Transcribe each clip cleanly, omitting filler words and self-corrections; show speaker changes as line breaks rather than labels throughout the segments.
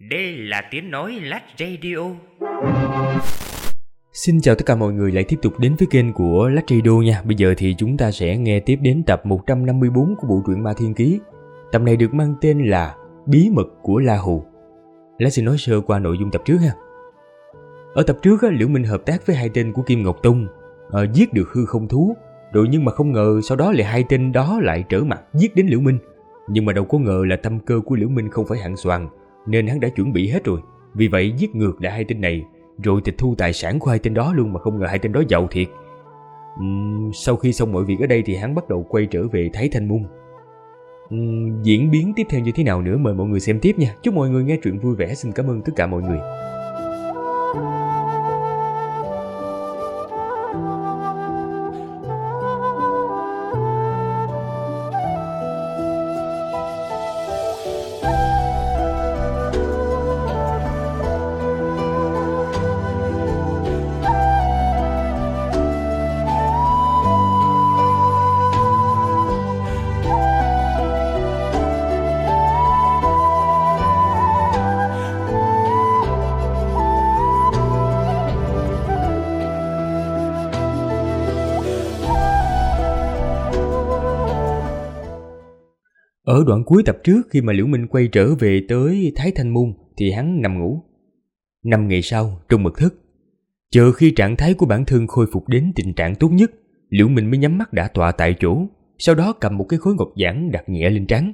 Đây là tiếng nói Lách Radio.
Xin chào tất cả mọi người lại tiếp tục đến với kênh của Lách Radio nha. Bây giờ thì chúng ta sẽ nghe tiếp đến tập 154 của bộ truyện Ma Thiên Ký. Tập này được mang tên là Bí mật của La Hù. Lách sẽ nói sơ qua nội dung tập trước ha. Ở tập trước Liễu Minh hợp tác với hai tên của Kim Ngọc Tông, giết được hư không thú. Rồi nhưng mà không ngờ sau đó lại hai tên đó lại trở mặt giết đến Liễu Minh. Nhưng mà đâu có ngờ là tâm cơ của Liễu Minh không phải hạng soàn, nên hắn đã chuẩn bị hết rồi. Vì vậy giết ngược lại hai tên này, rồi tịch thu tài sản của hai tên đó luôn, mà không ngờ hai tên đó giàu thiệt. Sau khi xong mọi việc ở đây thì hắn bắt đầu quay trở về Thái Thanh Môn. Diễn biến tiếp theo như thế nào nữa mời mọi người xem tiếp nha. Chúc mọi người nghe truyện vui vẻ. Xin cảm ơn tất cả mọi người. Ở đoạn cuối tập trước, khi mà Liễu Minh quay trở về tới Thái Thanh Môn thì hắn nằm ngủ. 5 ngày sau, trong mật thất, chờ khi trạng thái của bản thân khôi phục đến tình trạng tốt nhất, Liễu Minh mới nhắm mắt đả tọa tại chỗ, sau đó cầm một cái khối ngọc giản đặt nhẹ lên trán.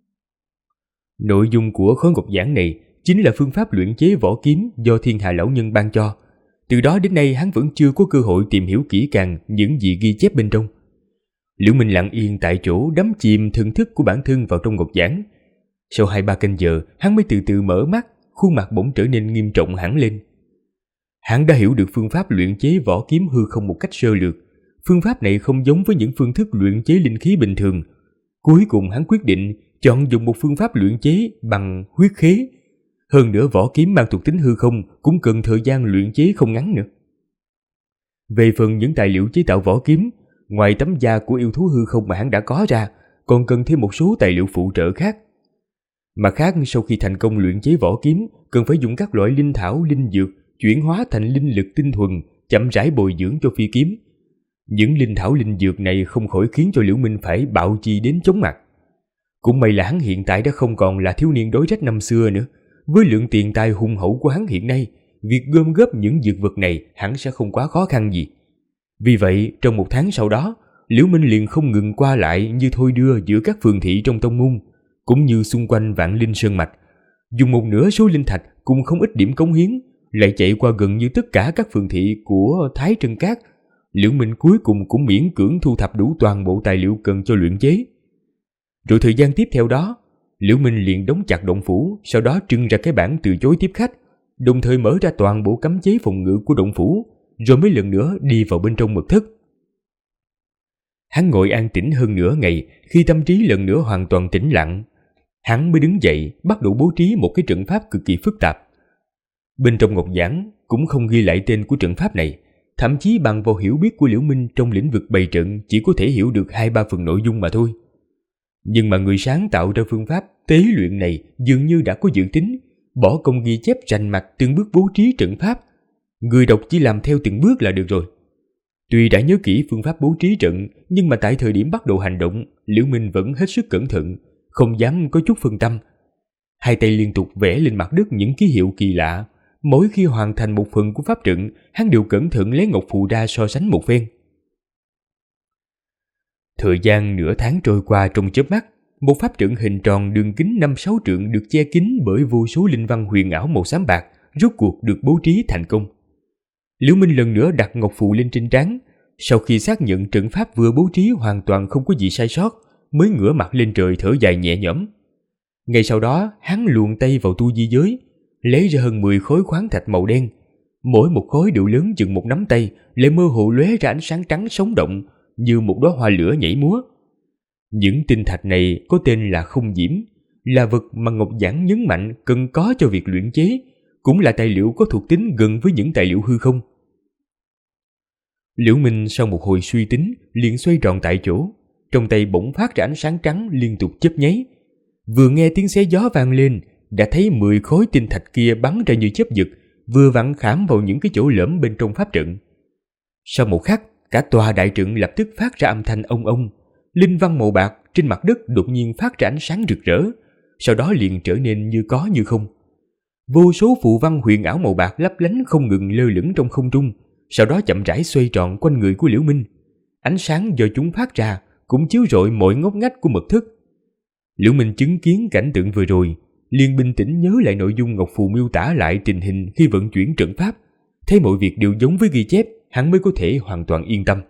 Nội dung của khối ngọc giản này chính là phương pháp luyện chế võ kiếm do Thiên Hà lão nhân ban cho. Từ đó đến nay hắn vẫn chưa có cơ hội tìm hiểu kỹ càng những gì ghi chép bên trong. Liễu Minh lặng yên tại chỗ, đắm chìm thần thức của bản thân vào trong ngọc giản. Sau 2-3 canh giờ, hắn mới từ từ mở mắt, khuôn mặt bỗng trở nên nghiêm trọng hẳn lên. Hắn đã hiểu được phương pháp luyện chế võ kiếm hư không một cách sơ lược. Phương pháp này không giống với những phương thức luyện chế linh khí bình thường. Cuối cùng hắn quyết định chọn dùng một phương pháp luyện chế bằng huyết khế. Hơn nữa võ kiếm mang thuộc tính hư không cũng cần thời gian luyện chế không ngắn nữa. Về phần những tài liệu chế tạo võ kiếm, ngoài tấm da của yêu thú hư không mà hắn đã có ra, còn cần thêm một số tài liệu phụ trợ khác. Mặt khác, sau khi thành công luyện chế võ kiếm, cần phải dùng các loại linh thảo, linh dược chuyển hóa thành linh lực tinh thuần, chậm rãi bồi dưỡng cho phi kiếm. Những linh thảo linh dược này không khỏi khiến cho Liễu Minh phải bạo chi đến chóng mặt. Cũng may là hắn hiện tại đã không còn là thiếu niên đói rách năm xưa nữa. Với lượng tiền tài hùng hậu của hắn hiện nay, việc gom góp những dược vật này hẳn sẽ không quá khó khăn gì. Vì vậy, trong 1 tháng sau đó, Liễu Minh liền không ngừng qua lại như thôi đưa giữa các phường thị trong tông môn, cũng như xung quanh Vạn Linh Sơn Mạch. Dùng một nửa số linh thạch cùng không ít điểm cống hiến, lại chạy qua gần như tất cả các phường thị của Thái Trân Cát. Liễu Minh cuối cùng cũng miễn cưỡng thu thập đủ toàn bộ tài liệu cần cho luyện chế. Rồi thời gian tiếp theo đó, Liễu Minh liền đóng chặt động phủ, sau đó trưng ra cái bảng từ chối tiếp khách, đồng thời mở ra toàn bộ cấm chế phòng ngự của động phủ, rồi mới lần nữa đi vào bên trong mật thất. Hắn ngồi an tĩnh hơn nửa ngày, khi tâm trí lần nữa hoàn toàn tĩnh lặng, hắn mới đứng dậy bắt đầu bố trí một cái trận pháp cực kỳ phức tạp. Bên trong ngọc giản cũng không ghi lại tên của trận pháp này, thậm chí bằng vào hiểu biết của Liễu Minh trong lĩnh vực bày trận chỉ có thể hiểu được 2-3 phần nội dung mà thôi. Nhưng mà người sáng tạo ra phương pháp tế luyện này dường như đã có dự tính, bỏ công ghi chép rành mạch từng bước bố trí trận pháp. Người đọc chỉ làm theo từng bước là được rồi. Tuy đã nhớ kỹ phương pháp bố trí trận, nhưng mà tại thời điểm bắt đầu hành động, Liễu Minh vẫn hết sức cẩn thận, không dám có chút phân tâm. Hai tay liên tục vẽ lên mặt đất những ký hiệu kỳ lạ. Mỗi khi hoàn thành một phần của pháp trận, hắn đều cẩn thận lấy ngọc phù ra so sánh một phen. Thời gian nửa tháng trôi qua trong chớp mắt, một pháp trận hình tròn đường kính 5-6 trượng được che kín bởi vô số linh văn huyền ảo màu xám bạc, rốt cuộc được bố trí thành công. Liễu Minh lần nữa đặt ngọc phù lên trên trán, sau khi xác nhận trận pháp vừa bố trí hoàn toàn không có gì sai sót, mới ngửa mặt lên trời thở dài nhẹ nhõm. Ngay sau đó, hắn luồn tay vào tu di giới, lấy ra hơn 10 khối khoáng thạch màu đen. Mỗi một khối đều lớn chừng một nắm tay, lại mơ hồ lóe ra ánh sáng trắng sống động, như một đóa hoa lửa nhảy múa. Những tinh thạch này có tên là không diễm, là vật mà ngọc giản nhấn mạnh cần có cho việc luyện chế, cũng là tài liệu có thuộc tính gần với những tài liệu hư không. Liễu Minh sau một hồi suy tính liền xoay tròn tại chỗ, trong tay bỗng phát ra ánh sáng trắng liên tục chớp nháy. Vừa nghe tiếng xé gió vang lên, đã thấy 10 khối tinh thạch kia bắn ra như chớp giật, vừa vặn khảm vào những cái chỗ lõm bên trong pháp trận. Sau một khắc, cả tòa đại trận lập tức phát ra âm thanh ông ông. Linh văn màu bạc trên mặt đất đột nhiên phát ra ánh sáng rực rỡ, sau đó liền trở nên như có như không. Vô số phù văn huyền ảo màu bạc lấp lánh không ngừng lơ lửng trong không trung, sau đó chậm rãi xoay tròn quanh người của Liễu Minh. Ánh sáng do chúng phát ra cũng chiếu rọi mọi ngóc ngách của mật thất. Liễu Minh chứng kiến cảnh tượng vừa rồi, liền bình tĩnh nhớ lại nội dung ngọc phù miêu tả lại tình hình khi vận chuyển trận pháp, thấy mọi việc đều giống với ghi chép, hắn mới có thể hoàn toàn yên tâm.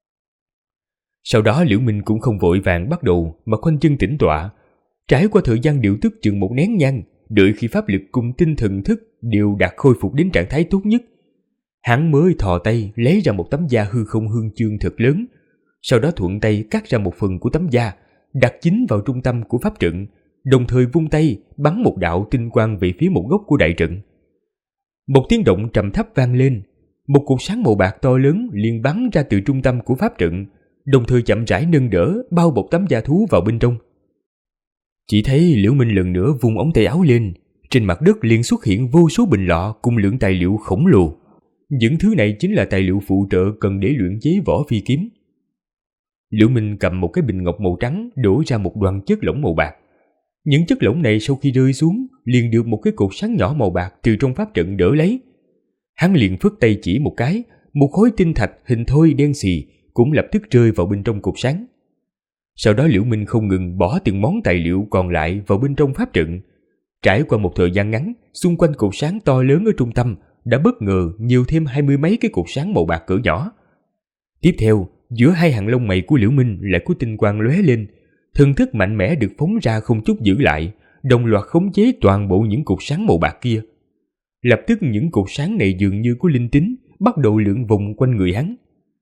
Sau đó Liễu Minh cũng không vội vàng bắt đầu mà khoanh chân tĩnh tọa, trải qua thời gian điều tức chừng một nén nhang, đợi khi pháp lực cùng tinh thần thức đều đạt khôi phục đến trạng thái tốt nhất, hắn mới thò tay lấy ra một tấm da hư không hương chương thật lớn, sau đó thuận tay cắt ra một phần của tấm da, đặt chính vào trung tâm của pháp trận, đồng thời vung tay bắn một đạo tinh quang về phía một góc của đại trận. Một tiếng động trầm thấp vang lên, một cột sáng màu bạc to lớn liền bắn ra từ trung tâm của pháp trận, đồng thời chậm rãi nâng đỡ bao bọc tấm da thú vào bên trong. Chỉ thấy Liễu Minh lần nữa vung ống tay áo lên, trên mặt đất liền xuất hiện vô số bình lọ cùng lượng tài liệu khổng lồ. Những thứ này chính là tài liệu phụ trợ cần để luyện chế võ phi kiếm. Liễu Minh cầm một cái bình ngọc màu trắng đổ ra một đoàn chất lỏng màu bạc. Những chất lỏng này sau khi rơi xuống liền được một cái cột sáng nhỏ màu bạc từ trong pháp trận đỡ lấy. Hắn liền phất tay chỉ một cái, một khối tinh thạch hình thoi đen xì cũng lập tức rơi vào bên trong cột sáng. Sau đó Liễu Minh không ngừng bỏ từng món tài liệu còn lại vào bên trong pháp trận. Trải qua một thời gian ngắn, xung quanh cột sáng to lớn ở trung tâm đã bất ngờ nhiều thêm 20 mấy cái cột sáng màu bạc cỡ nhỏ. Tiếp theo, giữa hai hàng lông mày của Liễu Minh lại có tinh quang lóe lên, thần thức mạnh mẽ được phóng ra không chút giữ lại, đồng loạt khống chế toàn bộ những cột sáng màu bạc kia. Lập tức những cột sáng này dường như có linh tính, bắt đầu lượn vòng quanh người hắn.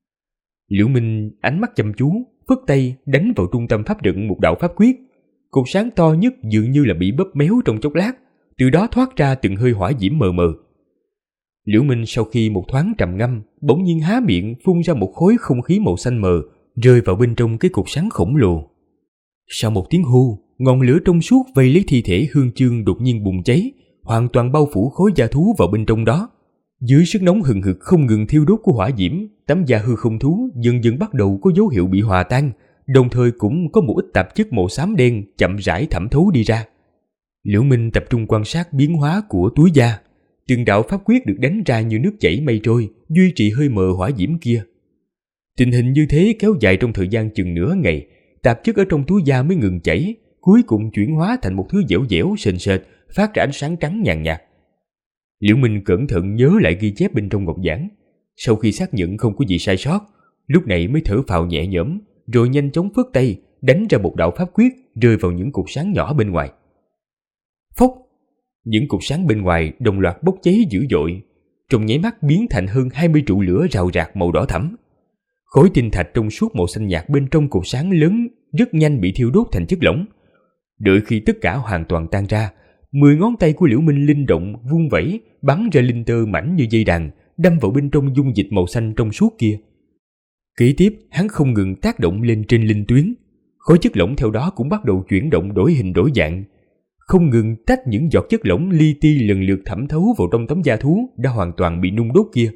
Liễu Minh ánh mắt chăm chú, phất tay đánh vào trung tâm pháp trận một đạo pháp quyết. Cột sáng to nhất dường như là bị bóp méo trong chốc lát, từ đó thoát ra từng hơi hỏa diễm mờ mờ. Liễu Minh sau khi một thoáng trầm ngâm, bỗng nhiên há miệng phun ra một khối không khí màu xanh mờ, rơi vào bên trong cái cột sáng khổng lồ. Sau một tiếng hô, ngọn lửa trong suốt vây lấy thi thể Hương Chương đột nhiên bùng cháy, hoàn toàn bao phủ khối da thú vào bên trong đó. Dưới sức nóng hừng hực không ngừng thiêu đốt của hỏa diễm, tấm da hư không thú dần dần bắt đầu có dấu hiệu bị hòa tan, đồng thời cũng có một ít tạp chất màu xám đen chậm rãi thẩm thấu đi ra. Liễu Minh tập trung quan sát biến hóa của túi da, từng đạo pháp quyết được đánh ra như nước chảy mây trôi, duy trì hơi mờ hỏa diễm kia. Tình hình như thế kéo dài trong thời gian chừng nửa ngày, tạp chất ở trong túi da mới ngừng chảy, cuối cùng chuyển hóa thành một thứ dẻo dẻo sền sệt, phát ra ánh sáng trắng nhàn nhạt. Liễu Minh cẩn thận nhớ lại ghi chép bên trong ngọc giản, sau khi xác nhận không có gì sai sót, lúc này mới thở phào nhẹ nhõm, rồi nhanh chóng phất tay đánh ra một đạo pháp quyết rơi vào những cột sáng nhỏ bên ngoài. Phốc! Những cột sáng bên ngoài đồng loạt bốc cháy dữ dội, trong nháy mắt biến thành hơn 20 trụ lửa rào rạc màu đỏ thẫm. Khối tinh thạch trong suốt màu xanh nhạt bên trong cột sáng lớn rất nhanh bị thiêu đốt thành chất lỏng. Đợi khi tất cả hoàn toàn tan ra, 10 ngón tay của Liễu Minh linh động vung vẩy, bắn ra linh tơ mảnh như dây đàn, đâm vào bên trong dung dịch màu xanh trong suốt kia. Kế tiếp, hắn không ngừng tác động lên trên linh tuyến, khối chất lỏng theo đó cũng bắt đầu chuyển động đổi hình đổi dạng, không ngừng tách những giọt chất lỏng li ti lần lượt thẩm thấu vào trong tấm da thú đã hoàn toàn bị nung đốt kia.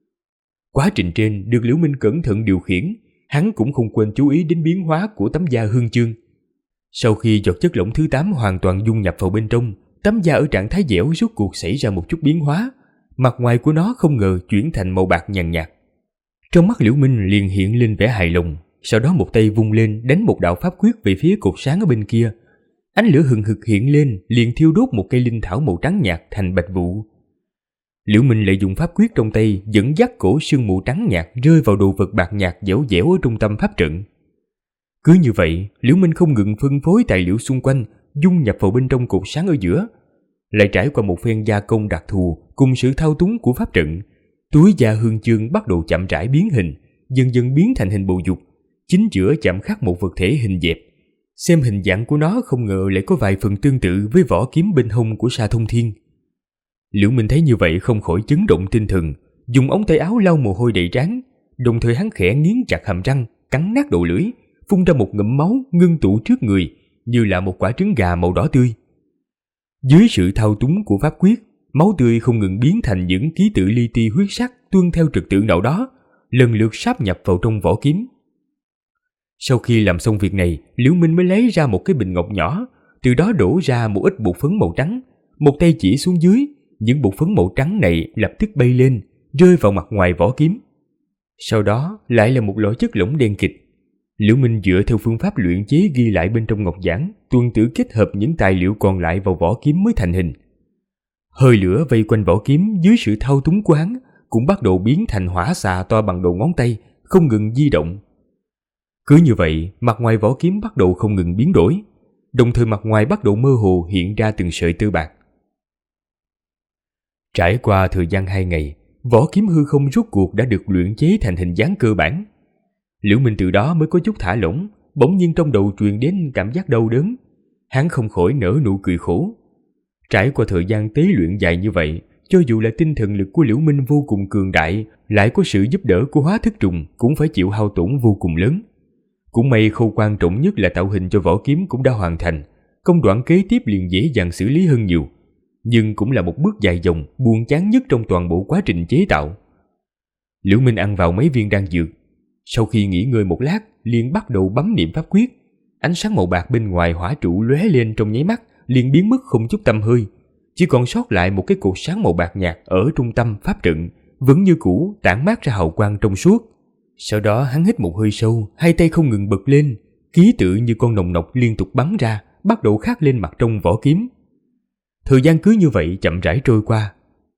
Quá trình trên được Liễu Minh cẩn thận điều khiển, hắn cũng không quên chú ý đến biến hóa của tấm da Hương Chương. Sau khi giọt chất lỏng thứ 8 hoàn toàn dung nhập vào bên trong, tấm da ở trạng thái dẻo rốt cuộc xảy ra một chút biến hóa, mặt ngoài của nó không ngờ chuyển thành màu bạc nhàn nhạt. Trong mắt Liễu Minh liền hiện lên vẻ hài lòng, sau đó một tay vung lên đánh một đạo pháp quyết về phía cột sáng ở bên kia. Ánh lửa hừng hực hiện lên, liền thiêu đốt một cây linh thảo màu trắng nhạt thành bạch vụ. Liễu Minh lại dùng pháp quyết trong tay dẫn dắt cổ sương mù trắng nhạt rơi vào đồ vật bạc nhạt dẻo dẻo ở trung tâm pháp trận. Cứ như vậy, Liễu Minh không ngừng phân phối tài liệu xung quanh, dung nhập vào bên trong cột sáng ở giữa. Lại trải qua một phen gia công đặc thù cùng sự thao túng của pháp trận, túi da Hương Chương bắt đầu chậm rãi biến hình, dần dần biến thành hình bầu dục, chính giữa chạm khắc một vật thể hình dẹp. Xem hình dạng của nó không ngờ lại có vài phần tương tự với vỏ kiếm bên hông của Sa Thông Thiên. Liễu Minh thấy như vậy không khỏi chấn động tinh thần, dùng ống tay áo lau mồ hôi đầy trán, đồng thời hắn khẽ nghiến chặt hàm răng, cắn nát đầu lưỡi, phun ra một ngụm máu ngưng tụ trước người, như là một quả trứng gà màu đỏ tươi. Dưới sự thao túng của pháp quyết, máu tươi không ngừng biến thành những ký tự li ti huyết sắc tuân theo trật tự nào đó, lần lượt sáp nhập vào trong vỏ kiếm. Sau khi làm xong việc này, Liễu Minh mới lấy ra một cái bình ngọc nhỏ, từ đó đổ ra một ít bột phấn màu trắng, một tay chỉ xuống dưới, những bột phấn màu trắng này lập tức bay lên, rơi vào mặt ngoài vỏ kiếm. Sau đó lại là một loại chất lỏng đen kịt. Liễu Minh dựa theo phương pháp luyện chế ghi lại bên trong ngọc giản, tuần tự kết hợp những tài liệu còn lại vào vỏ kiếm mới thành hình. Hơi lửa vây quanh vỏ kiếm dưới sự thao túng của hắn cũng bắt đầu biến thành hỏa xà to bằng đầu ngón tay, không ngừng di động. Cứ như vậy, mặt ngoài vỏ kiếm bắt đầu không ngừng biến đổi, đồng thời mặt ngoài bắt đầu mơ hồ hiện ra từng sợi tơ bạc. Trải qua thời gian 2 ngày, vỏ kiếm hư không rốt cuộc đã được luyện chế thành hình dáng cơ bản. Liễu Minh từ đó mới có chút thả lỏng, bỗng nhiên trong đầu truyền đến cảm giác đau đớn. Hắn không khỏi nở nụ cười khổ. Trải qua thời gian tế luyện dài như vậy, cho dù là tinh thần lực của Liễu Minh vô cùng cường đại, lại có sự giúp đỡ của hóa thức trùng cũng phải chịu hao tổn vô cùng lớn. Cũng may khâu quan trọng nhất là tạo hình cho vỏ kiếm cũng đã hoàn thành, công đoạn kế tiếp liền dễ dàng xử lý hơn nhiều. Nhưng cũng là một bước dài dòng, buồn chán nhất trong toàn bộ quá trình chế tạo. Liễu Minh ăn vào mấy viên đan dược. Sau khi nghỉ ngơi một lát, liền bắt đầu bấm niệm pháp quyết. Ánh sáng màu bạc bên ngoài hỏa trụ lóe lên trong nháy mắt, liền biến mất không chút tăm hơi. Chỉ còn sót lại một cái cột sáng màu bạc nhạt ở trung tâm pháp trận, vẫn như cũ tản mát ra hào quang trong suốt. Sau đó hắn hít một hơi sâu, hai tay không ngừng bật lên, ký tự như con nòng nọc liên tục bắn ra, bắt đầu khắc lên mặt trong vỏ kiếm. Thời gian cứ như vậy chậm rãi trôi qua.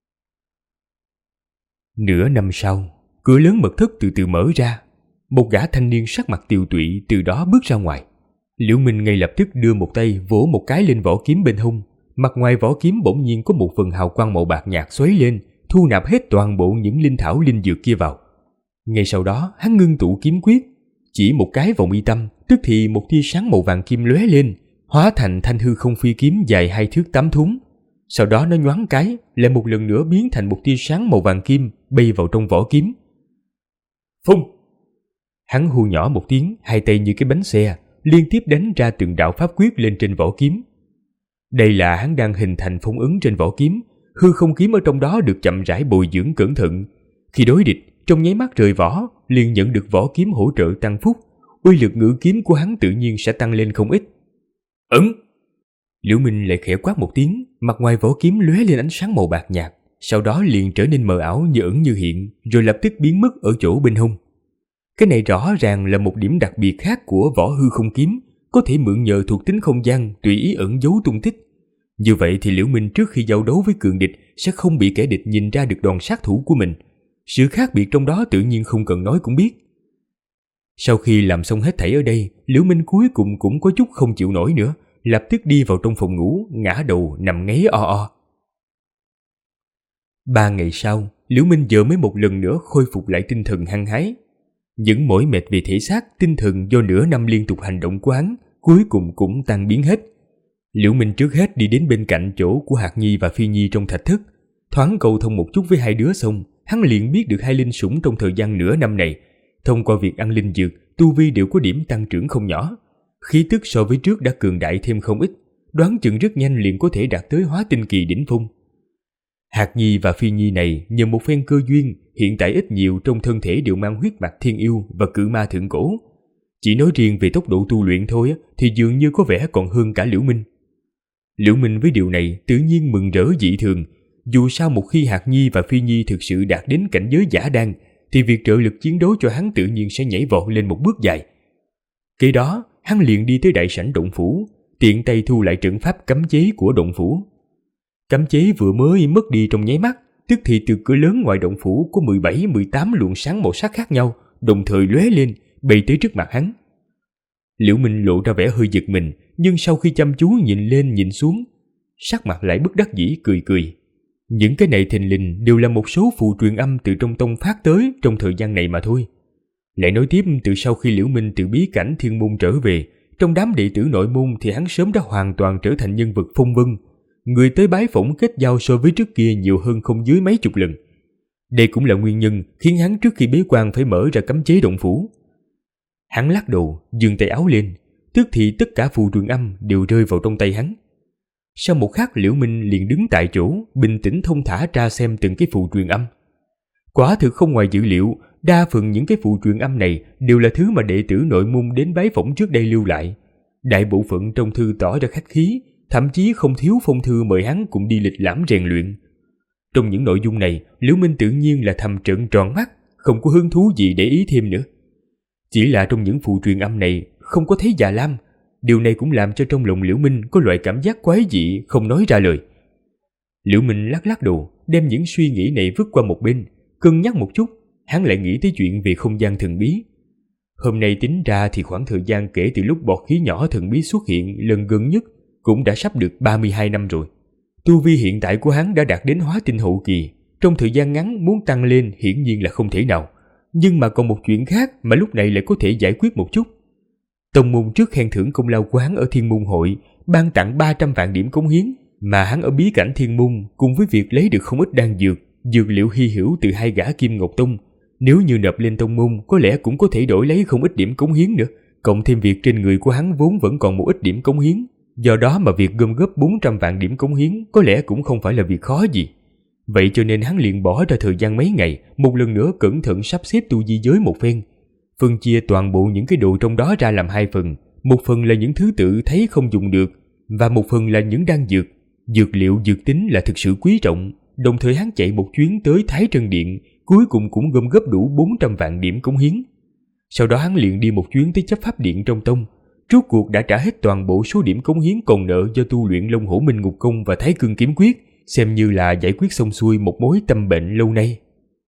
Nửa năm sau, cửa lớn mật thất từ từ mở ra. Một gã thanh niên sắc mặt tiều tụy từ đó bước ra ngoài. Liễu Minh ngay lập tức đưa một tay vỗ một cái lên vỏ kiếm bên hông. Mặt ngoài vỏ kiếm bỗng nhiên có một phần hào quang màu bạc nhạt xoáy lên, thu nạp hết toàn bộ những linh thảo linh dược kia vào. Ngay sau đó, hắn ngưng tụ kiếm quyết, chỉ một cái vào mi tâm, tức thì một tia sáng màu vàng kim lóe lên, hóa thành thanh hư không phi kiếm dài 2 thước 8 thúng. Sau đó nó nhoáng cái, lại một lần nữa biến thành một tia sáng màu vàng kim bay vào trong vỏ kiếm. Phung! Hắn hô nhỏ một tiếng, hai tay như cái bánh xe, liên tiếp đánh ra từng đạo pháp quyết lên trên vỏ kiếm. Đây là hắn đang hình thành phong ấn trên vỏ kiếm, hư không kiếm ở trong đó được chậm rãi bồi dưỡng cẩn thận. Khi đối địch, trong nháy mắt rời vỏ, liền nhận được vỏ kiếm hỗ trợ tăng phúc, uy lực ngự kiếm của hắn tự nhiên sẽ tăng lên không ít. Ấn! Liễu Minh lại khẽ quát một tiếng, mặt ngoài vỏ kiếm lóe lên ánh sáng màu bạc nhạt, sau đó liền trở nên mờ ảo như ẩn như hiện, rồi lập tức biến mất ở chỗ bên hông. Cái này rõ ràng là một điểm đặc biệt khác của vỏ hư không kiếm, có thể mượn nhờ thuộc tính không gian tùy ý ẩn giấu tung tích. Như vậy thì Liễu Minh trước khi giao đấu với cường địch sẽ không bị kẻ địch nhìn ra được đòn sát thủ của mình. Sự khác biệt trong đó tự nhiên không cần nói cũng biết. Sau khi làm xong hết thảy ở đây, Liễu Minh cuối cùng cũng có chút không chịu nổi nữa, lập tức đi vào trong phòng ngủ, ngã đầu nằm ngáy o o. 3 ngày sau, Liễu Minh giờ mới một lần nữa khôi phục lại tinh thần hăng hái. Những mỏi mệt về thể xác, tinh thần do nửa năm liên tục hành động của hắn cuối cùng cũng tan biến hết. Liễu Minh trước hết đi đến bên cạnh chỗ của Hạc Nhi và Phi Nhi trong thạch thất, thoáng cầu thông một chút với hai đứa xong, hắn liền biết được hai linh sủng trong thời gian nửa năm này, thông qua việc ăn linh dược, tu vi đều có điểm tăng trưởng không nhỏ. Khí tức so với trước đã cường đại thêm không ít, đoán chừng rất nhanh liền có thể đạt tới hóa tinh kỳ đỉnh phong. Hạc Nhi và Phi Nhi này nhờ một phen cơ duyên, hiện tại ít nhiều trong thân thể đều mang huyết mạch thiên yêu và cự ma thượng cổ. Chỉ nói riêng về tốc độ tu luyện thôi thì dường như có vẻ còn hơn cả Liễu Minh. Liễu Minh với điều này tự nhiên mừng rỡ dị thường. Dù sao một khi Hạc Nhi và Phi Nhi thực sự đạt đến cảnh giới giả đan, thì việc trợ lực chiến đấu cho hắn tự nhiên sẽ nhảy vọt lên một bước dài. Kế đó, hắn liền đi tới đại sảnh động phủ, tiện tay thu lại trận pháp cấm chế của động phủ. Cấm chế vừa mới mất đi trong nháy mắt, tức thì từ cửa lớn ngoài động phủ có 17-18 luồng sáng màu sắc khác nhau, đồng thời lóe lên, bay tới trước mặt hắn. Liễu Minh lộ ra vẻ hơi giật mình, nhưng sau khi chăm chú nhìn lên nhìn xuống, sắc mặt lại bất đắc dĩ cười cười. Những cái này thình lình đều là một số phù truyền âm từ trong tông phát tới trong thời gian này mà thôi. Lại nói tiếp, từ sau khi Liễu Minh từ bí cảnh thiên môn trở về, trong đám đệ tử nội môn thì hắn sớm đã hoàn toàn trở thành nhân vật phong vân. Người tới bái phỏng kết giao so với trước kia nhiều hơn không dưới mấy chục lần. Đây cũng là nguyên nhân khiến hắn trước khi bế quan phải mở ra cấm chế động phủ. Hắn lắc đầu, giương tay áo lên, tức thì tất cả phù truyền âm đều rơi vào trong tay hắn. Sau một khắc, Liễu Minh liền đứng tại chỗ, bình tĩnh thông thả tra xem từng cái phụ truyền âm. Quả thực không ngoài dữ liệu, đa phần những cái phụ truyền âm này đều là thứ mà đệ tử nội môn đến bái phỏng trước đây lưu lại. Đại bộ phận trong thư tỏ ra khách khí, thậm chí không thiếu phong thư mời hắn cùng đi lịch lãm rèn luyện. Trong những nội dung này, Liễu Minh tự nhiên là thầm trợn tròn mắt, không có hứng thú gì để ý thêm nữa. Chỉ là trong những phụ truyền âm này không có thấy Già Lam, điều này cũng làm cho trong lòng Liễu Minh có loại cảm giác quái dị không nói ra lời. Liễu Minh lắc lắc đầu, đem những suy nghĩ này vứt qua một bên, cân nhắc một chút, hắn lại nghĩ tới chuyện về không gian thần bí. Hôm nay tính ra thì khoảng thời gian kể từ lúc bọt khí nhỏ thần bí xuất hiện lần gần nhất cũng đã sắp được 32 năm rồi. Tu vi hiện tại của hắn đã đạt đến hóa tinh hậu kỳ, trong thời gian ngắn muốn tăng lên hiển nhiên là không thể nào. Nhưng mà còn một chuyện khác mà lúc này lại có thể giải quyết một chút. Tông môn trước khen thưởng công lao của hắn ở Thiên Môn Hội, ban tặng 300 vạn điểm cống hiến, mà hắn ở bí cảnh Thiên Môn cùng với việc lấy được không ít đan dược, dược liệu hy hữu từ 2 gã Kim Ngọc Tông, nếu như nộp lên tông môn có lẽ cũng có thể đổi lấy không ít điểm cống hiến nữa, cộng thêm việc trên người của hắn vốn vẫn còn một ít điểm cống hiến, do đó mà việc gom góp 400 vạn điểm cống hiến có lẽ cũng không phải là việc khó gì. Vậy cho nên hắn liền bỏ ra thời gian mấy ngày, một lần nữa cẩn thận sắp xếp tu di giới một phen, phân chia toàn bộ những cái đồ trong đó ra làm 2 phần, một phần là những thứ tự thấy không dùng được, và một phần là những đan dược, dược liệu dược tính là thực sự quý trọng. Đồng thời hắn chạy một chuyến tới Thái Trân Điện, cuối cùng cũng gom góp đủ 400 vạn điểm cống hiến. Sau đó hắn liền đi một chuyến tới chấp pháp điện trong tông, rốt cuộc đã trả hết toàn bộ số điểm cống hiến còn nợ do tu luyện Long Hổ Minh Ngục Công và Thái Cương Kiếm Quyết, xem như là giải quyết xong xuôi một mối tâm bệnh lâu nay.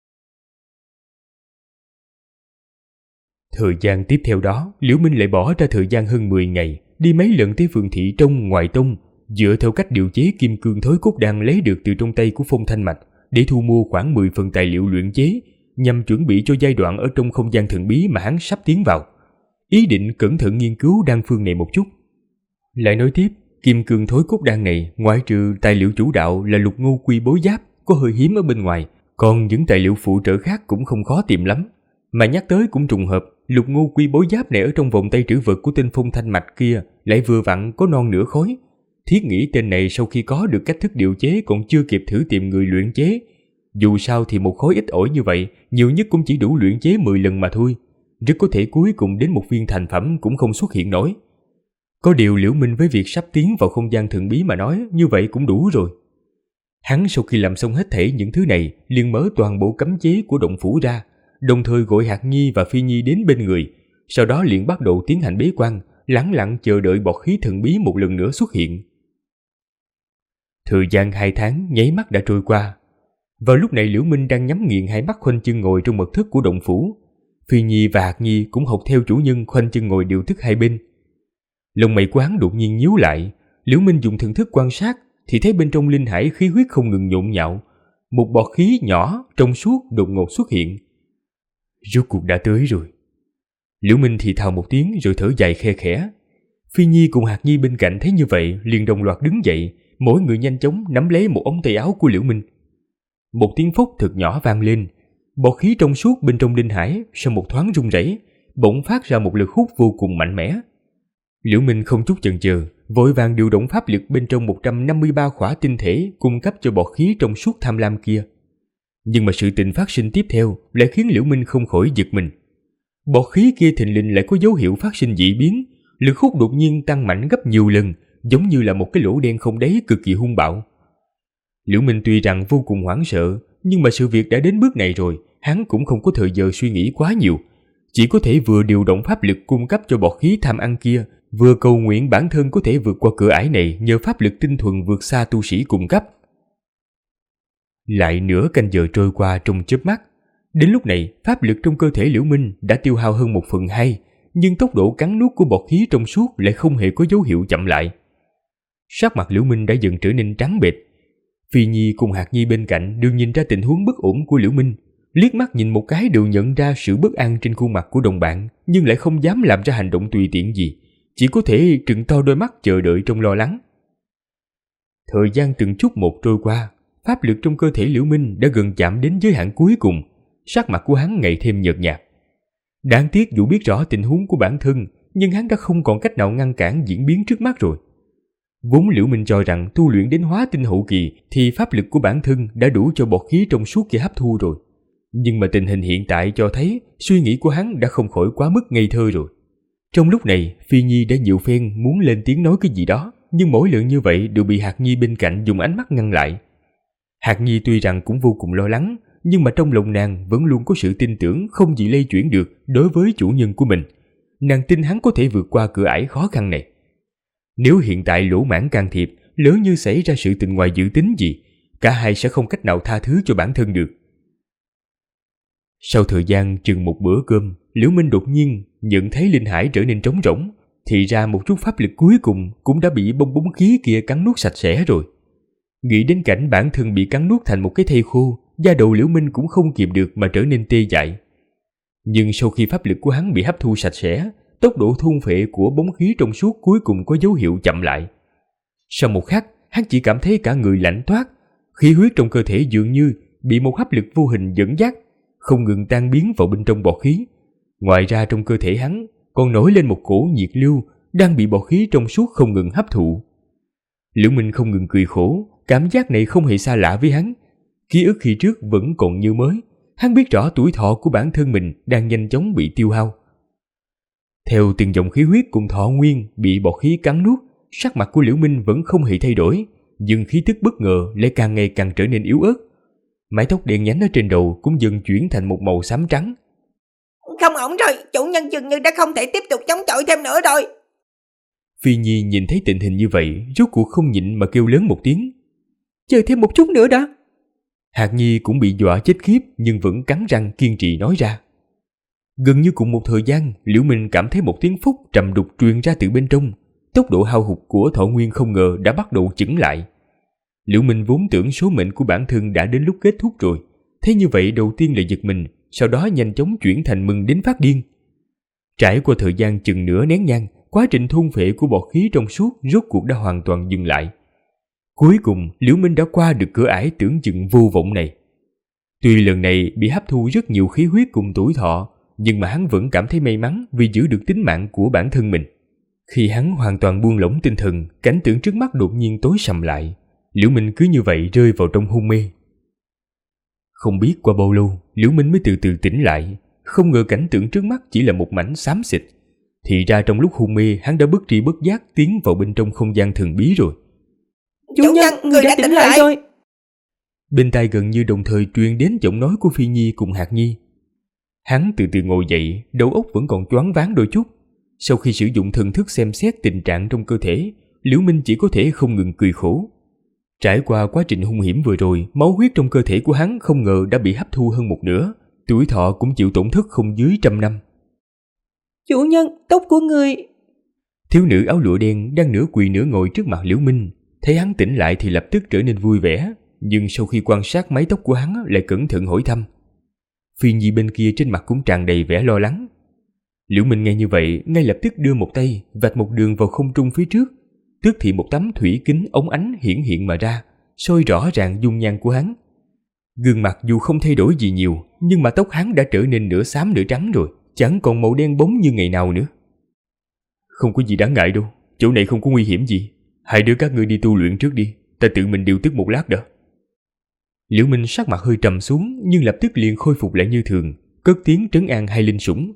Thời gian tiếp theo đó, Liễu Minh lại bỏ ra thời gian hơn 10 ngày, đi mấy lần tới phường thị trong ngoài tông, dựa theo cách điều chế kim cương thối cốt đan lấy được từ trong tay của Phong Thanh Mạch để thu mua khoảng 10 phần tài liệu luyện chế, nhằm chuẩn bị cho giai đoạn ở trong không gian thần bí mà hắn sắp tiến vào. Ý định cẩn thận nghiên cứu đan phương này một chút. Lại nói tiếp, kim cương thối cốt đan này ngoại trừ tài liệu chủ đạo là lục ngô quy bối giáp có hơi hiếm ở bên ngoài, còn những tài liệu phụ trợ khác cũng không khó tìm lắm. Mà nhắc tới cũng trùng hợp, lục ngô quy bối giáp này ở trong vòng tay trữ vật của tên Phong Thanh Mạch kia lại vừa vặn có non nửa khối. Thiết nghĩ tên này sau khi có được cách thức điều chế còn chưa kịp thử tìm người luyện chế. Dù sao thì một khối ít ỏi như vậy, nhiều nhất cũng chỉ đủ luyện chế 10 lần mà thôi. Rất có thể cuối cùng đến một viên thành phẩm cũng không xuất hiện nổi. Có điều Liễu Minh với việc sắp tiến vào không gian thần bí mà nói, như vậy cũng đủ rồi. Hắn sau khi làm xong hết thảy những thứ này, liền mở toàn bộ cấm chế của động phủ ra, đồng thời gọi Hạt Nhi và Phi Nhi đến bên người, sau đó liền bắt đầu tiến hành bế quan, lẳng lặng chờ đợi bọt khí thần bí một lần nữa xuất hiện. Thời gian 2 tháng nháy mắt đã trôi qua. Vào lúc này Liễu Minh đang nhắm nghiền hai mắt khoanh chân ngồi trong mật thất của động phủ. Phi Nhi và Hạt Nhi cũng học theo chủ nhân khoanh chân ngồi điều tức hai bên. Lông mày của hắn đột nhiên nhíu lại, Liễu Minh dùng thần thức quan sát thì thấy bên trong linh hải khí huyết không ngừng nhộn nhạo, một bọt khí nhỏ trong suốt đột ngột xuất hiện. Rốt cuộc đã tới rồi. Liễu Minh thì thào một tiếng rồi thở dài khe khẽ. Phi Nhi cùng Hạt Nhi bên cạnh thấy như vậy liền đồng loạt đứng dậy, mỗi người nhanh chóng nắm lấy một ống tay áo của Liễu Minh. Một tiếng phốc thật nhỏ vang lên, bọt khí trong suốt bên trong linh hải sau một thoáng rung rẩy, bỗng phát ra một lực hút vô cùng mạnh mẽ. Liễu Minh không chút chần chừ, vội vàng điều động pháp lực bên trong 153 khỏa tinh thể cung cấp cho bọt khí trong suốt tham lam kia. Nhưng mà sự tình phát sinh tiếp theo lại khiến Liễu Minh không khỏi giật mình. Bọt khí kia thình lình lại có dấu hiệu phát sinh dị biến, lực hút đột nhiên tăng mạnh gấp nhiều lần, giống như là một cái lỗ đen không đáy cực kỳ hung bạo. Liễu Minh tuy rằng vô cùng hoảng sợ, nhưng mà sự việc đã đến bước này rồi, hắn cũng không có thời giờ suy nghĩ quá nhiều, chỉ có thể vừa điều động pháp lực cung cấp cho bọt khí tham ăn kia, vừa cầu nguyện bản thân có thể vượt qua cửa ải này nhờ pháp lực tinh thuần vượt xa tu sĩ cung cấp. Lại nửa canh giờ trôi qua trong chớp mắt. Đến lúc này, pháp lực trong cơ thể Liễu Minh đã tiêu hao hơn 1/2, nhưng tốc độ cắn nuốt của bọt khí trong suốt lại không hề có dấu hiệu chậm lại. Sắc mặt Liễu Minh đã dần trở nên trắng bệch. Phi Nhi cùng Hạt Nhi bên cạnh đều nhìn ra tình huống bất ổn của Liễu Minh, liếc mắt nhìn một cái đều nhận ra sự bất an trên khuôn mặt của đồng bạn, nhưng lại không dám làm ra hành động tùy tiện gì, chỉ có thể trừng to đôi mắt chờ đợi trong lo lắng. Thời gian từng chút một trôi qua, pháp lực trong cơ thể Liễu Minh đã gần chạm đến giới hạn cuối cùng, sắc mặt của hắn ngày thêm nhợt nhạt. Đáng tiếc dù biết rõ tình huống của bản thân, nhưng hắn đã không còn cách nào ngăn cản diễn biến trước mắt rồi. Vốn Liễu Minh cho rằng tu luyện đến hóa tinh hậu kỳ thì pháp lực của bản thân đã đủ cho bọt khí trong suốt kia hấp thu rồi. Nhưng mà tình hình hiện tại cho thấy suy nghĩ của hắn đã không khỏi quá mức ngây thơ rồi. Trong lúc này, Phi Nhi đã nhiều phen muốn lên tiếng nói cái gì đó, nhưng mỗi lần như vậy đều bị Hạc Nhi bên cạnh dùng ánh mắt ngăn lại. Hạc Nhi tuy rằng cũng vô cùng lo lắng, nhưng mà trong lòng nàng vẫn luôn có sự tin tưởng không gì lay chuyển được đối với chủ nhân của mình. Nàng tin hắn có thể vượt qua cửa ải khó khăn này. Nếu hiện tại lỗ mãn can thiệp, lỡ như xảy ra sự tình ngoài dự tính gì, cả hai sẽ không cách nào tha thứ cho bản thân được. Sau thời gian chừng một bữa cơm, Liễu Minh đột nhiên nhận thấy linh hải trở nên trống rỗng, thì ra một chút pháp lực cuối cùng cũng đã bị bong bóng khí kia cắn nuốt sạch sẽ rồi. Nghĩ đến cảnh bản thân bị cắn nuốt thành một cái thây khô, da đầu Liễu Minh cũng không kìm được mà trở nên tê dại. Nhưng sau khi pháp lực của hắn bị hấp thu sạch sẽ, tốc độ thôn phệ của bóng khí trong suốt cuối cùng có dấu hiệu chậm lại. Sau một khắc, hắn chỉ cảm thấy cả người lạnh toát, khí huyết trong cơ thể dường như bị một hấp lực vô hình dẫn dắt, không ngừng tan biến vào bên trong bọt khí. Ngoài ra trong cơ thể hắn còn nổi lên một cổ nhiệt lưu đang bị bọt khí trong suốt không ngừng hấp thụ. Liễu Minh không ngừng cười khổ, cảm giác này không hề xa lạ với hắn. Ký ức khi trước vẫn còn như mới, hắn biết rõ tuổi thọ của bản thân mình đang nhanh chóng bị tiêu hao. Theo từng dòng khí huyết cùng thọ nguyên bị bọt khí cắn nuốt, sắc mặt của Liễu Minh vẫn không hề thay đổi, nhưng khí tức bất ngờ lại càng ngày càng trở nên yếu ớt. Mái tóc đen nhánh ở trên đầu cũng dần chuyển thành một màu xám trắng.
Không ổn rồi, chủ nhân dường như đã không thể tiếp tục chống chọi thêm nữa rồi.
Phi Nhi nhìn thấy tình hình như vậy, rốt cuộc không nhịn mà kêu lớn một tiếng. Chờ thêm một chút nữa đã. Hạc Nhi cũng bị dọa chết khiếp nhưng vẫn cắn răng kiên trì nói ra. Gần như cùng một thời gian, Liễu Minh cảm thấy một tiếng phúc trầm đục truyền ra từ bên trong. Tốc độ hao hụt của thọ nguyên không ngờ đã bắt đầu chững lại. Liễu Minh vốn tưởng số mệnh của bản thân đã đến lúc kết thúc rồi. Thế như vậy đầu tiên là giật mình, sau đó nhanh chóng chuyển thành mừng đến phát điên. Trải qua thời gian chừng nửa nén nhang, quá trình thôn phệ của bọt khí trong suốt rốt cuộc đã hoàn toàn dừng lại. Cuối cùng, Liễu Minh đã qua được cửa ải tưởng chừng vô vọng này. Tuy lần này bị hấp thu rất nhiều khí huyết cùng tuổi thọ, nhưng mà hắn vẫn cảm thấy may mắn vì giữ được tính mạng của bản thân mình. Khi hắn hoàn toàn buông lỏng tinh thần, cảnh tượng trước mắt đột nhiên tối sầm lại. Liễu Minh cứ như vậy rơi vào trong hôn mê. Không biết qua bao lâu, Liễu Minh mới từ từ tỉnh lại. Không ngờ cảnh tượng trước mắt chỉ là một mảnh xám xịt. Thì ra trong lúc hôn mê, hắn đã bất tri bất giác tiến vào bên trong không gian thần bí rồi.
Chủ nhân, người đã tỉnh lại rồi.
Bên tai gần như đồng thời truyền đến giọng nói của Phi Nhi cùng Hạc Nhi. Hắn từ từ ngồi dậy, đầu óc vẫn còn choáng váng đôi chút. Sau khi sử dụng thần thức xem xét tình trạng trong cơ thể, Liễu Minh chỉ có thể không ngừng cười khổ. Trải qua quá trình hung hiểm vừa rồi, máu huyết trong cơ thể của hắn không ngờ đã bị hấp thu hơn một nửa, tuổi thọ cũng chịu tổn thất không dưới 100 năm.
Chủ nhân, tóc của người...
Thiếu nữ áo lụa đen đang nửa quỳ nửa ngồi trước mặt Liễu Minh, thấy hắn tỉnh lại thì lập tức trở nên vui vẻ, nhưng sau khi quan sát mái tóc của hắn lại cẩn thận hỏi thăm. Phi Nhi bên kia trên mặt cũng tràn đầy vẻ lo lắng. Liễu Minh nghe như vậy, ngay lập tức đưa một tay vạch một đường vào không trung phía trước, tức thì một tấm thủy kính óng ánh hiển hiện mà ra, soi rõ ràng dung nhan của hắn. Gương mặt dù không thay đổi gì nhiều, nhưng mà tóc hắn đã trở nên nửa xám nửa trắng rồi, chẳng còn màu đen bóng như ngày nào nữa. Không có gì đáng ngại đâu, chỗ này không có nguy hiểm gì. Hai đứa các ngươi đi tu luyện trước đi, ta tự mình điều tức một lát đã. Liễu Minh sắc mặt hơi trầm xuống, nhưng lập tức liền khôi phục lại như thường, cất tiếng trấn an hai linh sủng.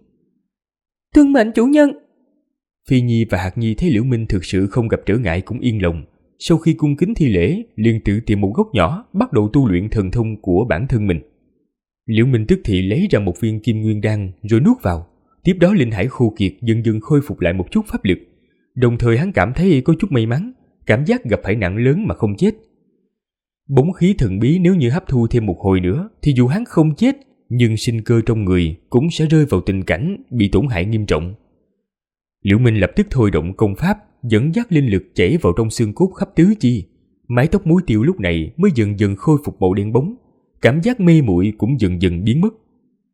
Tuân mệnh chủ nhân.
Phi Nhi và Hạc Nhi thấy Liễu Minh thực sự không gặp trở ngại cũng yên lòng. Sau khi cung kính thi lễ, liền tự tìm một góc nhỏ, bắt đầu tu luyện thần thông của bản thân mình. Liễu Minh tức thì lấy ra một viên kim nguyên đan rồi nuốt vào. Tiếp đó linh hải khô kiệt dần dần khôi phục lại một chút pháp lực. Đồng thời hắn cảm thấy có chút may mắn, cảm giác gặp phải nạn lớn mà không chết. Bóng khí thần bí nếu như hấp thu thêm một hồi nữa thì dù hắn không chết, nhưng sinh cơ trong người cũng sẽ rơi vào tình cảnh bị tổn hại nghiêm trọng. Liễu Minh lập tức thôi động công pháp, dẫn dắt linh lực chảy vào trong xương cốt khắp tứ chi. Mái tóc muối tiêu lúc này mới dần dần khôi phục màu đen bóng, cảm giác mê muội cũng dần dần biến mất.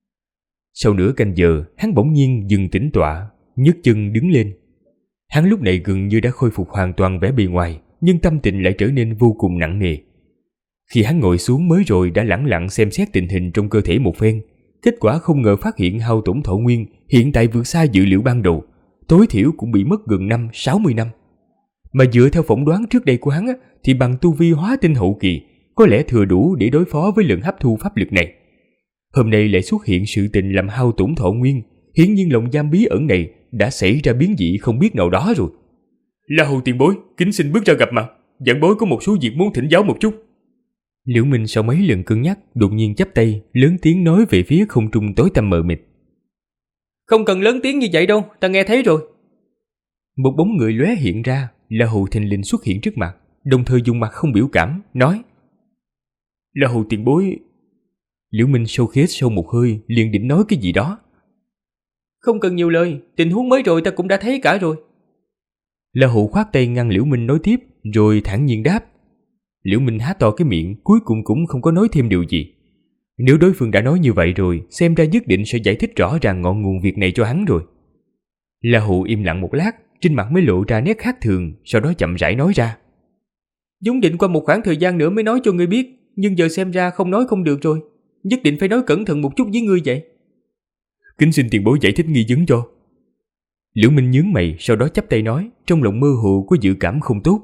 Sau nửa canh giờ, hắn bỗng nhiên dừng tĩnh tọa, nhấc chân đứng lên. Hắn lúc này gần như đã khôi phục hoàn toàn vẻ bề ngoài, nhưng tâm tình lại trở nên vô cùng nặng nề. Khi hắn ngồi xuống mới rồi đã lẳng lặng xem xét tình hình trong cơ thể một phen, kết quả không ngờ phát hiện hao tổn thọ nguyên hiện tại vượt xa dự liệu ban đầu, tối thiểu cũng bị mất gần 60 năm. Mà dựa theo phỏng đoán trước đây của hắn thì bằng tu vi hóa tinh hậu kỳ, có lẽ thừa đủ để đối phó với lượng hấp thu pháp lực này. Hôm nay lại xuất hiện sự tình làm hao tổn thọ nguyên, hiển nhiên lồng giam bí ẩn này đã xảy ra biến dị không biết nào đó rồi. La Hầu tiền bối, kính xin bước ra gặp mặt, giảng bối có một số việc muốn thỉnh giáo một chút. Liễu Minh sau mấy lần cân nhắc, đột nhiên chắp tay, lớn tiếng nói về phía không trung tối tăm mờ mịt.
Không cần lớn tiếng như vậy đâu, ta nghe thấy rồi.
Một bóng người lóe hiện ra, La Hầu thình lình xuất hiện trước mặt, đồng thời dùng mặt không biểu cảm, nói: La Hầu tiền bối. Liễu Minh sau khi hít sâu một hơi, liền định nói cái gì đó.
Không cần nhiều lời, tình huống mới rồi ta cũng đã thấy cả rồi.
La Hầu khoát tay ngăn Liễu Minh nói tiếp, rồi thản nhiên đáp. Liễu Minh há to cái miệng, cuối cùng cũng không có nói thêm điều gì. Nếu đối phương đã nói như vậy rồi, xem ra nhất định sẽ giải thích rõ ràng ngọn nguồn việc này cho hắn rồi. La Hầu im lặng một lát, trên mặt mới lộ ra nét khác thường, sau đó chậm rãi nói ra.
Vốn định qua một khoảng thời gian nữa mới nói cho ngươi biết, nhưng giờ xem ra không nói không được rồi. Nhất định phải nói cẩn thận một chút với ngươi vậy.
Kính xin tiền bối giải thích nghi vấn cho. Liễu Minh nhướng mày, sau đó chắp tay nói, trong lòng mơ hồ có dự cảm không tốt.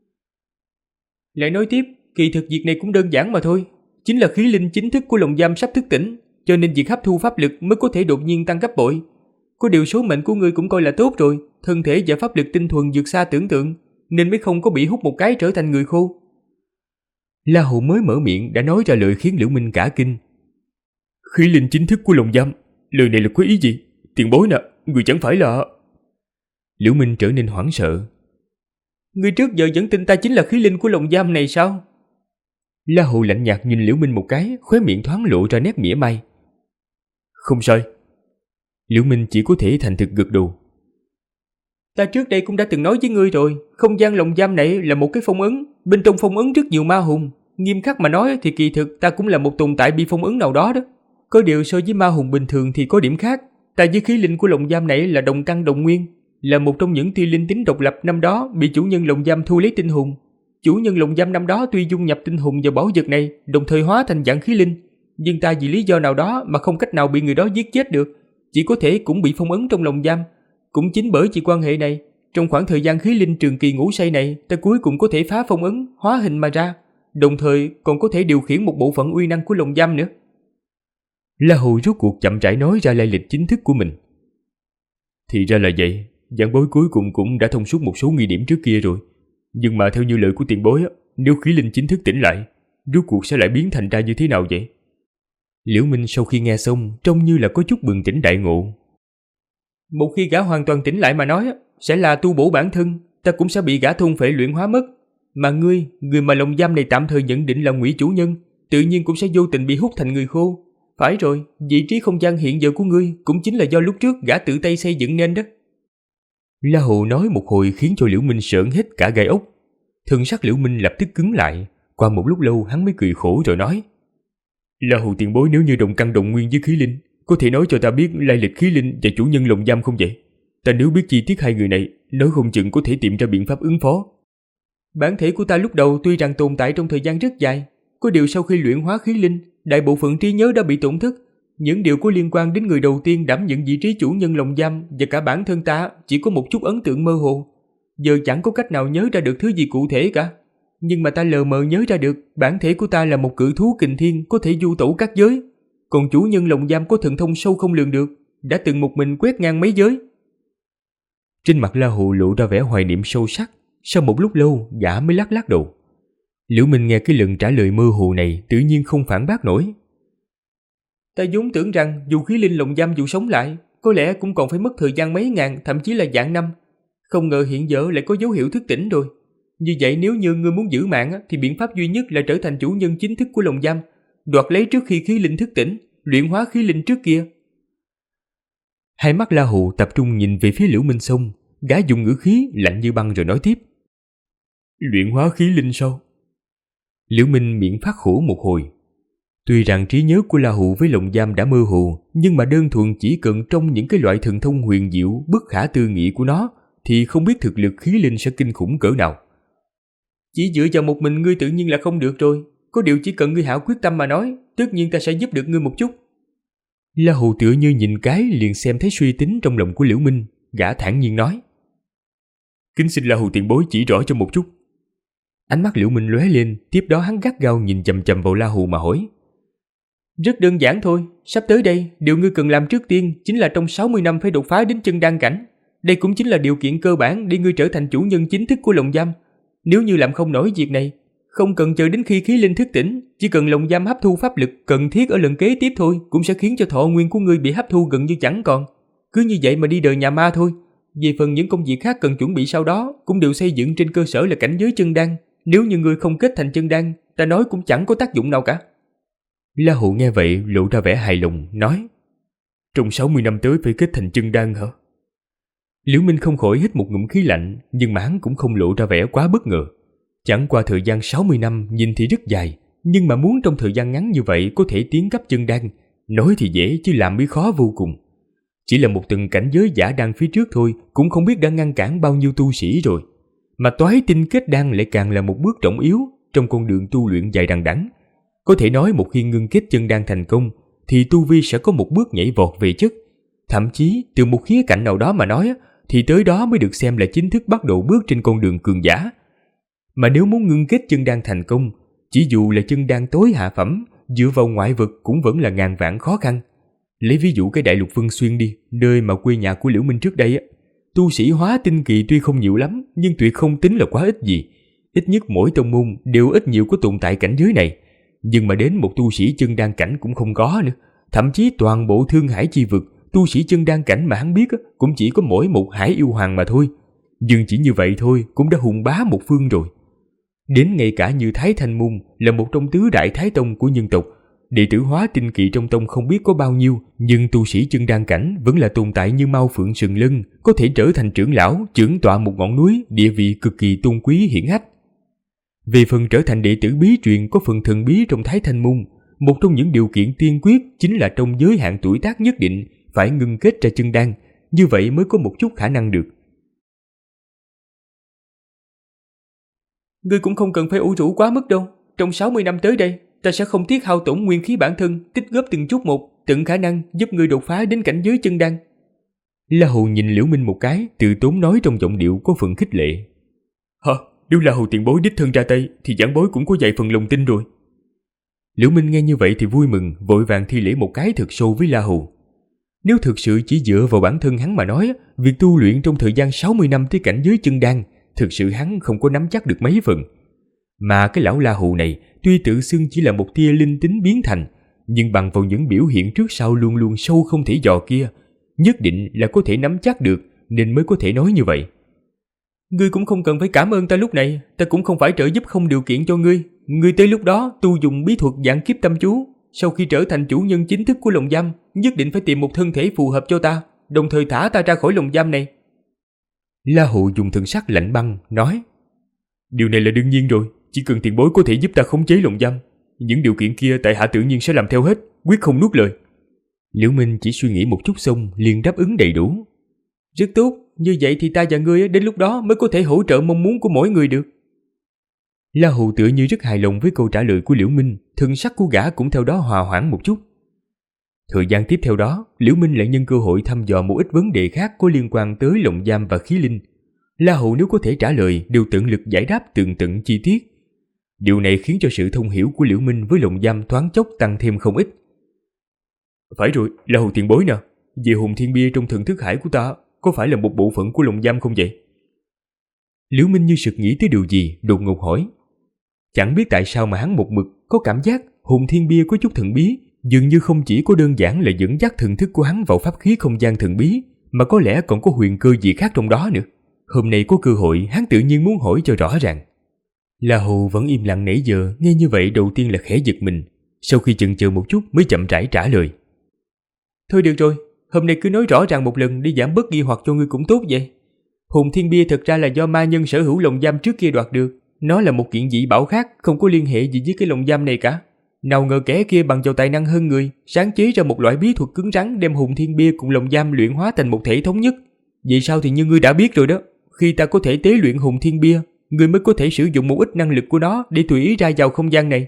Lại nói tiếp, kỳ thực việc này cũng đơn giản mà thôi. Chính là khí linh chính thức của lồng giam sắp thức tỉnh, cho nên việc hấp thu pháp lực mới có thể đột nhiên tăng gấp bội. Có điều số mệnh của ngươi cũng coi là tốt rồi, thân thể và pháp lực tinh thuần vượt xa tưởng tượng, nên mới không có bị hút một cái trở thành người khô.
La Hầu mới mở miệng đã nói ra lời khiến Liễu Minh cả kinh. Khí linh chính thức của lồng giam, lời này là có ý gì? Tiền bối nè, người chẳng phải là... Liễu Minh trở nên hoảng sợ.
Ngươi trước giờ vẫn tin ta chính là khí linh của lồng giam này sao?
La Hầu lạnh nhạt nhìn Liễu Minh một cái, khóe miệng thoáng lộ ra nét mỉa mai. Không sai. Liễu Minh chỉ có thể thành thực gật đầu.
Ta trước đây cũng đã từng nói với ngươi rồi, không gian lồng giam này là một cái phong ấn, bên trong phong ấn rất nhiều ma hùng. Nghiêm khắc mà nói thì kỳ thực ta cũng là một tồn tại bị phong ấn nào đó đó. Có điều so với ma hùng bình thường thì có điểm khác. Ta với khí linh của lồng giam này là đồng căn đồng nguyên, là một trong những tia linh tính độc lập năm đó bị chủ nhân lồng giam thu lấy tinh hồn. Chủ nhân lồng giam năm đó tuy dung nhập tinh hồn vào bảo vật này, đồng thời hóa thành dạng khí linh, nhưng ta vì lý do nào đó mà không cách nào bị người đó giết chết được, chỉ có thể cũng bị phong ấn trong lồng giam. Cũng chính bởi vì quan hệ này, trong khoảng thời gian khí linh trường kỳ ngủ say này, ta cuối cùng có thể phá phong ấn, hóa hình mà ra, đồng thời còn có thể điều khiển một bộ phận uy năng của lồng giam nữa.
La Hầu rốt cuộc chậm rãi nói ra lai lịch chính thức của mình. Thì ra là vậy, giảng bối cuối cùng cũng đã thông suốt một số nghi điểm trước kia rồi. Nhưng mà theo như lời của tiền bối, nếu khí linh chính thức tỉnh lại, rốt cuộc sẽ lại biến thành ra như thế nào vậy? Liễu Minh sau khi nghe xong, trông như là có chút bừng tỉnh đại ngộ.
Một khi gã hoàn toàn tỉnh lại mà nói, sẽ là tu bổ bản thân, ta cũng sẽ bị gã thôn phệ luyện hóa mất. Mà người mà lồng giam này tạm thời nhận định là ngụy chủ nhân, tự nhiên cũng sẽ vô tình bị hút thành người khô. Phải rồi, vị trí không gian hiện giờ của ngươi cũng chính là do lúc trước gã tự tay xây dựng nên đó.
La Hầu nói một hồi khiến cho Liễu Minh sởn hết cả gai ốc. Thần sắc Liễu Minh lập tức cứng lại. Qua một lúc lâu hắn mới cười khổ rồi nói: La Hầu tiền bối nếu như đồng căn đồng nguyên với khí linh, có thể nói cho ta biết lai lịch khí linh và chủ nhân lồng giam không vậy? Ta nếu biết chi tiết hai người này, nói không chừng có thể tìm ra biện pháp ứng phó.
Bản thể của ta lúc đầu tuy rằng tồn tại trong thời gian rất dài, có điều sau khi luyện hóa khí linh, đại bộ phận trí nhớ đã bị tổn thất. Những điều có liên quan đến người đầu tiên đảm nhận vị trí chủ nhân lồng giam và cả bản thân ta chỉ có một chút ấn tượng mơ hồ. Giờ chẳng có cách nào nhớ ra được thứ gì cụ thể cả. Nhưng mà ta lờ mờ nhớ ra được bản thể của ta là một cự thú kình thiên có thể du tẩu các giới. Còn chủ nhân lồng giam có thần thông sâu không lường được, đã từng một mình quét ngang mấy giới.
Trên mặt La Hầu lộ ra vẻ hoài niệm sâu sắc. Sau một lúc lâu gã mới lắc lắc đầu. Liễu Minh nghe cái lần trả lời mơ hồ này tự nhiên không phản bác nổi.
Ta vốn tưởng rằng dù khí linh lồng giam dù sống lại, có lẽ cũng còn phải mất thời gian mấy ngàn, thậm chí là vạn năm. Không ngờ hiện giờ lại có dấu hiệu thức tỉnh rồi. Như vậy nếu như ngươi muốn giữ mạng thì biện pháp duy nhất là trở thành chủ nhân chính thức của lồng giam, đoạt lấy trước khi khí linh thức tỉnh, luyện hóa khí linh trước kia.
Hai mắt La Hầu tập trung nhìn về phía Liễu Minh xong, gã dùng ngữ khí lạnh như băng rồi nói tiếp: Luyện hóa khí linh sao? Liễu Minh miệng phát khổ một hồi. Tuy rằng trí nhớ của La Hầu với lồng giam đã mơ hồ, nhưng mà đơn thuần chỉ cần trong những cái loại thần thông huyền diệu bất khả tư nghị của nó thì không biết thực lực khí linh sẽ kinh khủng cỡ nào.
Chỉ dựa vào một mình ngươi tự nhiên là không được rồi. Có điều chỉ cần ngươi hảo quyết tâm mà nói, tất nhiên ta sẽ giúp được ngươi một chút.
La Hầu tựa như nhìn cái liền xem thấy suy tính trong lòng của Liễu Minh, gã thản nhiên nói: Kính xin La Hầu tiền bối chỉ rõ cho một chút.
Ánh mắt Liễu Minh lóe lên, tiếp đó hắn gắt gao nhìn chằm chằm vào La Hầu mà hỏi. Rất đơn giản thôi, sắp tới đây, điều ngươi cần làm trước tiên chính là trong 60 năm phải đột phá đến chân đan cảnh. Đây cũng chính là điều kiện cơ bản để ngươi trở thành chủ nhân chính thức của lồng giam. Nếu như làm không nổi việc này, không cần chờ đến khi khí linh thức tỉnh, chỉ cần lồng giam hấp thu pháp lực cần thiết ở lần kế tiếp thôi, cũng sẽ khiến cho thọ nguyên của ngươi bị hấp thu gần như chẳng còn. Cứ như vậy mà đi đời nhà ma thôi. Về phần những công việc khác cần chuẩn bị sau đó, cũng đều xây dựng trên cơ sở là cảnh giới chân đan. Nếu như ngươi không kết thành chân đan, ta nói cũng chẳng có tác dụng nào cả.
La Hầu nghe vậy lộ ra vẻ hài lòng, nói. Trong 60 năm tới phải kết thành chân đan hả? Liễu Minh không khỏi hít một ngụm khí lạnh, nhưng mà hắn cũng không lộ ra vẻ quá bất ngờ. Chẳng qua thời gian 60 năm nhìn thì rất dài, nhưng mà muốn trong thời gian ngắn như vậy có thể tiến cấp chân đan, nói thì dễ chứ làm mới khó vô cùng. Chỉ là một từng cảnh giới giả đan phía trước thôi cũng không biết đã ngăn cản bao nhiêu tu sĩ rồi. Mà toái tinh kết đan lại càng là một bước trọng yếu trong con đường tu luyện dài đằng đẵng. Có thể nói một khi ngưng kết chân đan thành công thì tu vi sẽ có một bước nhảy vọt về chất. Thậm chí từ một khía cạnh nào đó mà nói thì tới đó mới được xem là chính thức bắt đầu bước trên con đường cường giả. Mà nếu muốn ngưng kết chân đan thành công, chỉ dù là chân đan tối hạ phẩm, dựa vào ngoại vực cũng vẫn là ngàn vạn khó khăn. Lấy ví dụ cái đại lục Vân Xuyên đi, nơi mà quê nhà của Liễu Minh trước đây tu sĩ hóa tinh kỳ tuy không nhiều lắm, nhưng tuyệt không tính là quá ít gì. Ít nhất mỗi tông môn đều ít nhiều có tồn tại cảnh giới này. Nhưng mà đến một tu sĩ chân đan cảnh cũng không có nữa. Thậm chí toàn bộ Thương Hải chi vực, tu sĩ chân đan cảnh mà hắn biết cũng chỉ có mỗi một Hải Yêu Hoàng mà thôi. Nhưng chỉ như vậy thôi cũng đã hùng bá một phương rồi. Đến ngay cả như Thái Thanh Môn là một trong tứ đại thái tông của nhân tộc, đệ tử hóa tinh kỳ trong tông không biết có bao nhiêu, nhưng tu sĩ chân đan cảnh vẫn là tồn tại như Mao Phượng Sừng Lân, có thể trở thành trưởng lão, trưởng tọa một ngọn núi, địa vị cực kỳ tôn quý hiển hách. Về phần trở thành đệ tử bí truyền có phần thần bí trong Thái Thanh Môn, một trong những điều kiện tiên quyết chính là trong giới hạn tuổi tác nhất định phải ngưng kết ra chân đan, như vậy mới có một chút khả năng được.
Ngươi cũng không cần phải ủ rũ quá mức đâu. Trong 60 năm tới đây, ta sẽ không tiếc hao tổn nguyên khí bản thân, tích góp từng chút một, tận khả năng giúp ngươi đột phá đến cảnh giới chân đan.
La Hầu nhìn Liễu Minh một cái, từ tốn nói trong giọng điệu có phần khích lệ. Hả? Nếu La Hầu tiền bối đích thân ra tay, thì giảng bối cũng có vài phần lòng tin rồi. Liễu Minh nghe như vậy thì vui mừng, vội vàng thi lễ một cái thật sâu với La Hầu. Nếu thực sự chỉ dựa vào bản thân hắn mà nói, việc tu luyện trong thời gian 60 năm tới cảnh giới chân đan, thực sự hắn không có nắm chắc được mấy phần. Mà cái lão La Hầu này, tuy tự xưng chỉ là một tia linh tính biến thành, nhưng bằng vào những biểu hiện trước sau luôn luôn sâu không thể dò kia, nhất định là có thể nắm chắc được, nên mới có thể nói như vậy.
Ngươi cũng không cần phải cảm ơn ta lúc này, ta cũng không phải trợ giúp không điều kiện cho ngươi. Ngươi tới lúc đó tu dùng bí thuật vạn kiếp tâm chú, sau khi trở thành chủ nhân chính thức của lồng giam, nhất định phải tìm một thân thể phù hợp cho ta, đồng thời thả ta ra khỏi lồng giam này.
La Hầu dùng thần sắc lạnh băng, nói. Điều này là đương nhiên rồi, chỉ cần tiền bối có thể giúp ta khống chế lồng giam. Những điều kiện kia tại hạ tự nhiên sẽ làm theo hết, quyết không nuốt lời. Liễu Minh chỉ suy nghĩ một chút xong liền đáp ứng đầy đủ.
Rất tốt, như vậy thì ta và ngươi đến lúc đó mới có thể hỗ trợ mong muốn của mỗi người được.
La Hầu tựa như rất hài lòng với câu trả lời của Liễu Minh, thần sắc của gã cũng theo đó hòa hoãn một chút. Thời gian tiếp theo đó, Liễu Minh lại nhân cơ hội thăm dò một ít vấn đề khác có liên quan tới lồng giam và khí linh. La Hầu nếu có thể trả lời đều tận lực giải đáp tường tận chi tiết. Điều này khiến cho sự thông hiểu của Liễu Minh với lồng giam thoáng chốc tăng thêm không ít. Phải rồi, La Hầu tiền bối nè, về hồn thiên bia trong thần thức hải của ta có phải là một bộ phận của lồng giam không vậy? Liễu Minh như sực nghĩ tới điều gì, đột ngột hỏi. Chẳng biết tại sao mà hắn một mực có cảm giác hồn thiên bia có chút thần bí, dường như không chỉ có đơn giản là dẫn dắt thần thức của hắn vào pháp khí không gian thần bí, mà có lẽ còn có huyền cơ gì khác trong đó nữa. Hôm nay có cơ hội, hắn tự nhiên muốn hỏi cho rõ ràng. La Hầu vẫn im lặng nãy giờ, nghe như vậy đầu tiên là khẽ giật mình, sau khi chần chừ một chút mới chậm rãi trả lời.
Thôi được rồi, hôm nay cứ nói rõ ràng một lần để giảm bớt nghi hoặc cho ngươi cũng tốt vậy. Hồn thiên bia thật ra là do ma nhân sở hữu lồng giam trước kia đoạt được. Nó là một kiện dị bảo khác, không có liên hệ gì với cái lồng giam này cả. Nào ngờ kẻ kia bằng vào tài năng hơn người, sáng chế ra một loại bí thuật cứng rắn đem hồn thiên bia cùng lồng giam luyện hóa thành một thể thống nhất. Vậy sao thì như ngươi đã biết rồi đó, khi ta có thể tế luyện hồn thiên bia, ngươi mới có thể sử dụng một ít năng lực của nó để tùy ý ra vào không gian này.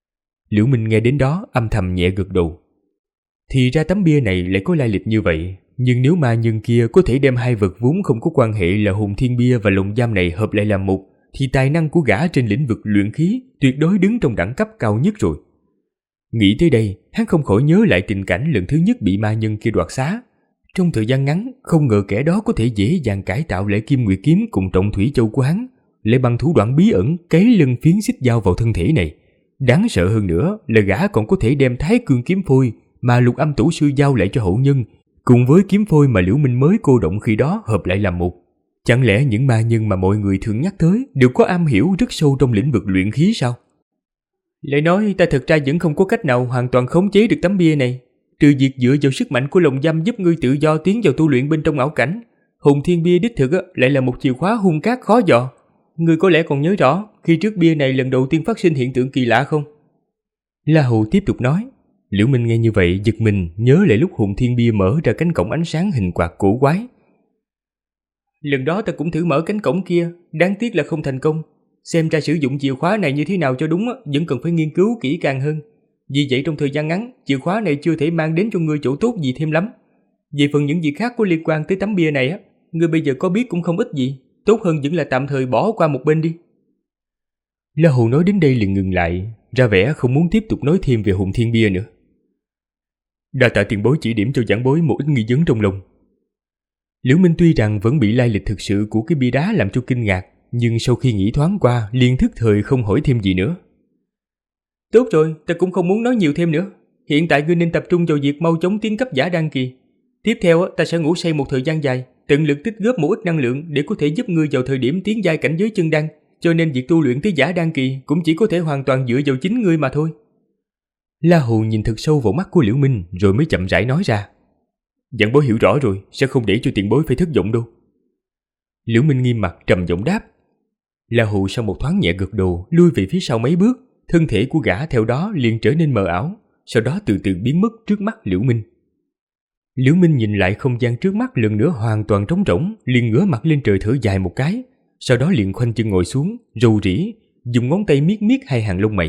Liễu Minh nghe đến đó âm thầm nhẹ gật đầu. Thì ra tấm bia này lại có lai lịch như vậy, nhưng nếu ma nhân kia có thể đem hai vật vốn không có quan hệ là hồn thiên bia và lồng giam này hợp lại làm một, thì tài năng của gã trên lĩnh vực luyện khí tuyệt đối đứng trong đẳng cấp cao nhất rồi. Nghĩ tới đây, hắn không khỏi nhớ lại tình cảnh lần thứ nhất bị ma nhân kia đoạt xá. Trong thời gian ngắn, không ngờ kẻ đó có thể dễ dàng cải tạo lại Kim Nguyệt kiếm cùng Trọng Thủy Châu của hắn, lại bằng thủ đoạn bí ẩn cấy lân phiến xích dao vào thân thể này. Đáng sợ hơn nữa là gã còn có thể đem Thái Cương kiếm phôi mà Lục Âm tổ sư giao lại cho hậu nhân, cùng với kiếm phôi mà Liễu Minh mới cô động khi đó hợp lại làm một. Chẳng lẽ những ma nhân mà mọi người thường nhắc tới đều có am hiểu rất sâu trong lĩnh vực luyện khí sao?
Lại nói ta thực ra vẫn không có cách nào hoàn toàn khống chế được tấm bia này, trừ việc dựa vào sức mạnh của lồng giam giúp ngươi tự do tiến vào tu luyện bên trong ảo cảnh. Hồn thiên bia đích thực lại là một chìa khóa hung cát khó dò. Ngươi có lẽ còn nhớ rõ khi trước bia này lần đầu tiên phát sinh hiện tượng kỳ lạ không?
La Hầu tiếp tục nói. Liễu Minh nghe như vậy giật mình, nhớ lại lúc hồn thiên bia mở ra cánh cổng ánh sáng hình quạt cổ quái.
Lần đó ta cũng thử mở cánh cổng kia, đáng tiếc là không thành công. Xem ra sử dụng chìa khóa này như thế nào cho đúng vẫn cần phải nghiên cứu kỹ càng hơn. Vì vậy trong thời gian ngắn, chìa khóa này chưa thể mang đến cho ngươi chỗ tốt gì thêm lắm. Về phần những việc khác có liên quan tới tấm bia này ngươi bây giờ có biết cũng không ít gì. Tốt hơn vẫn là tạm thời bỏ qua một bên đi.
La Hầu nói đến đây liền ngừng lại, ra vẻ không muốn tiếp tục nói thêm về hồn thiên bia nữa. Đa tạ tiền bối chỉ điểm cho giảng bối một ít nghi vấn trong lòng. Liễu Minh tuy rằng vẫn bị lai lịch thực sự của cái bia đá làm cho kinh ngạc, nhưng sau khi nghĩ thoáng qua liền thức thời không hỏi thêm gì nữa.
Tốt rồi, ta cũng không muốn nói nhiều thêm nữa. Hiện tại ngươi nên tập trung vào việc mau chóng tiến cấp giả đan kỳ. Tiếp theo ta sẽ ngủ say một thời gian dài, tận lực tích góp một ít năng lượng để có thể giúp ngươi vào thời điểm tiến giai cảnh giới chân đan. Cho nên việc tu luyện tới giả đan kỳ cũng chỉ có thể hoàn toàn dựa vào chính ngươi mà thôi.
La Hầu nhìn thật sâu vào mắt của Liễu Minh rồi mới chậm rãi nói ra. Giảng bối hiểu rõ rồi, sẽ không để cho tiền bối phải thất vọng đâu. Liễu Minh nghiêm mặt trầm giọng đáp. La Hầu sau một thoáng nhẹ gật đầu, lui về phía sau mấy bước, thân thể của gã theo đó liền trở nên mờ ảo, sau đó từ từ biến mất trước mắt Liễu Minh. Liễu Minh nhìn lại không gian trước mắt lần nữa hoàn toàn trống rỗng, liền ngửa mặt lên trời thở dài một cái, sau đó liền khoanh chân ngồi xuống, rầu rĩ, dùng ngón tay miết miết hai hàng lông mày.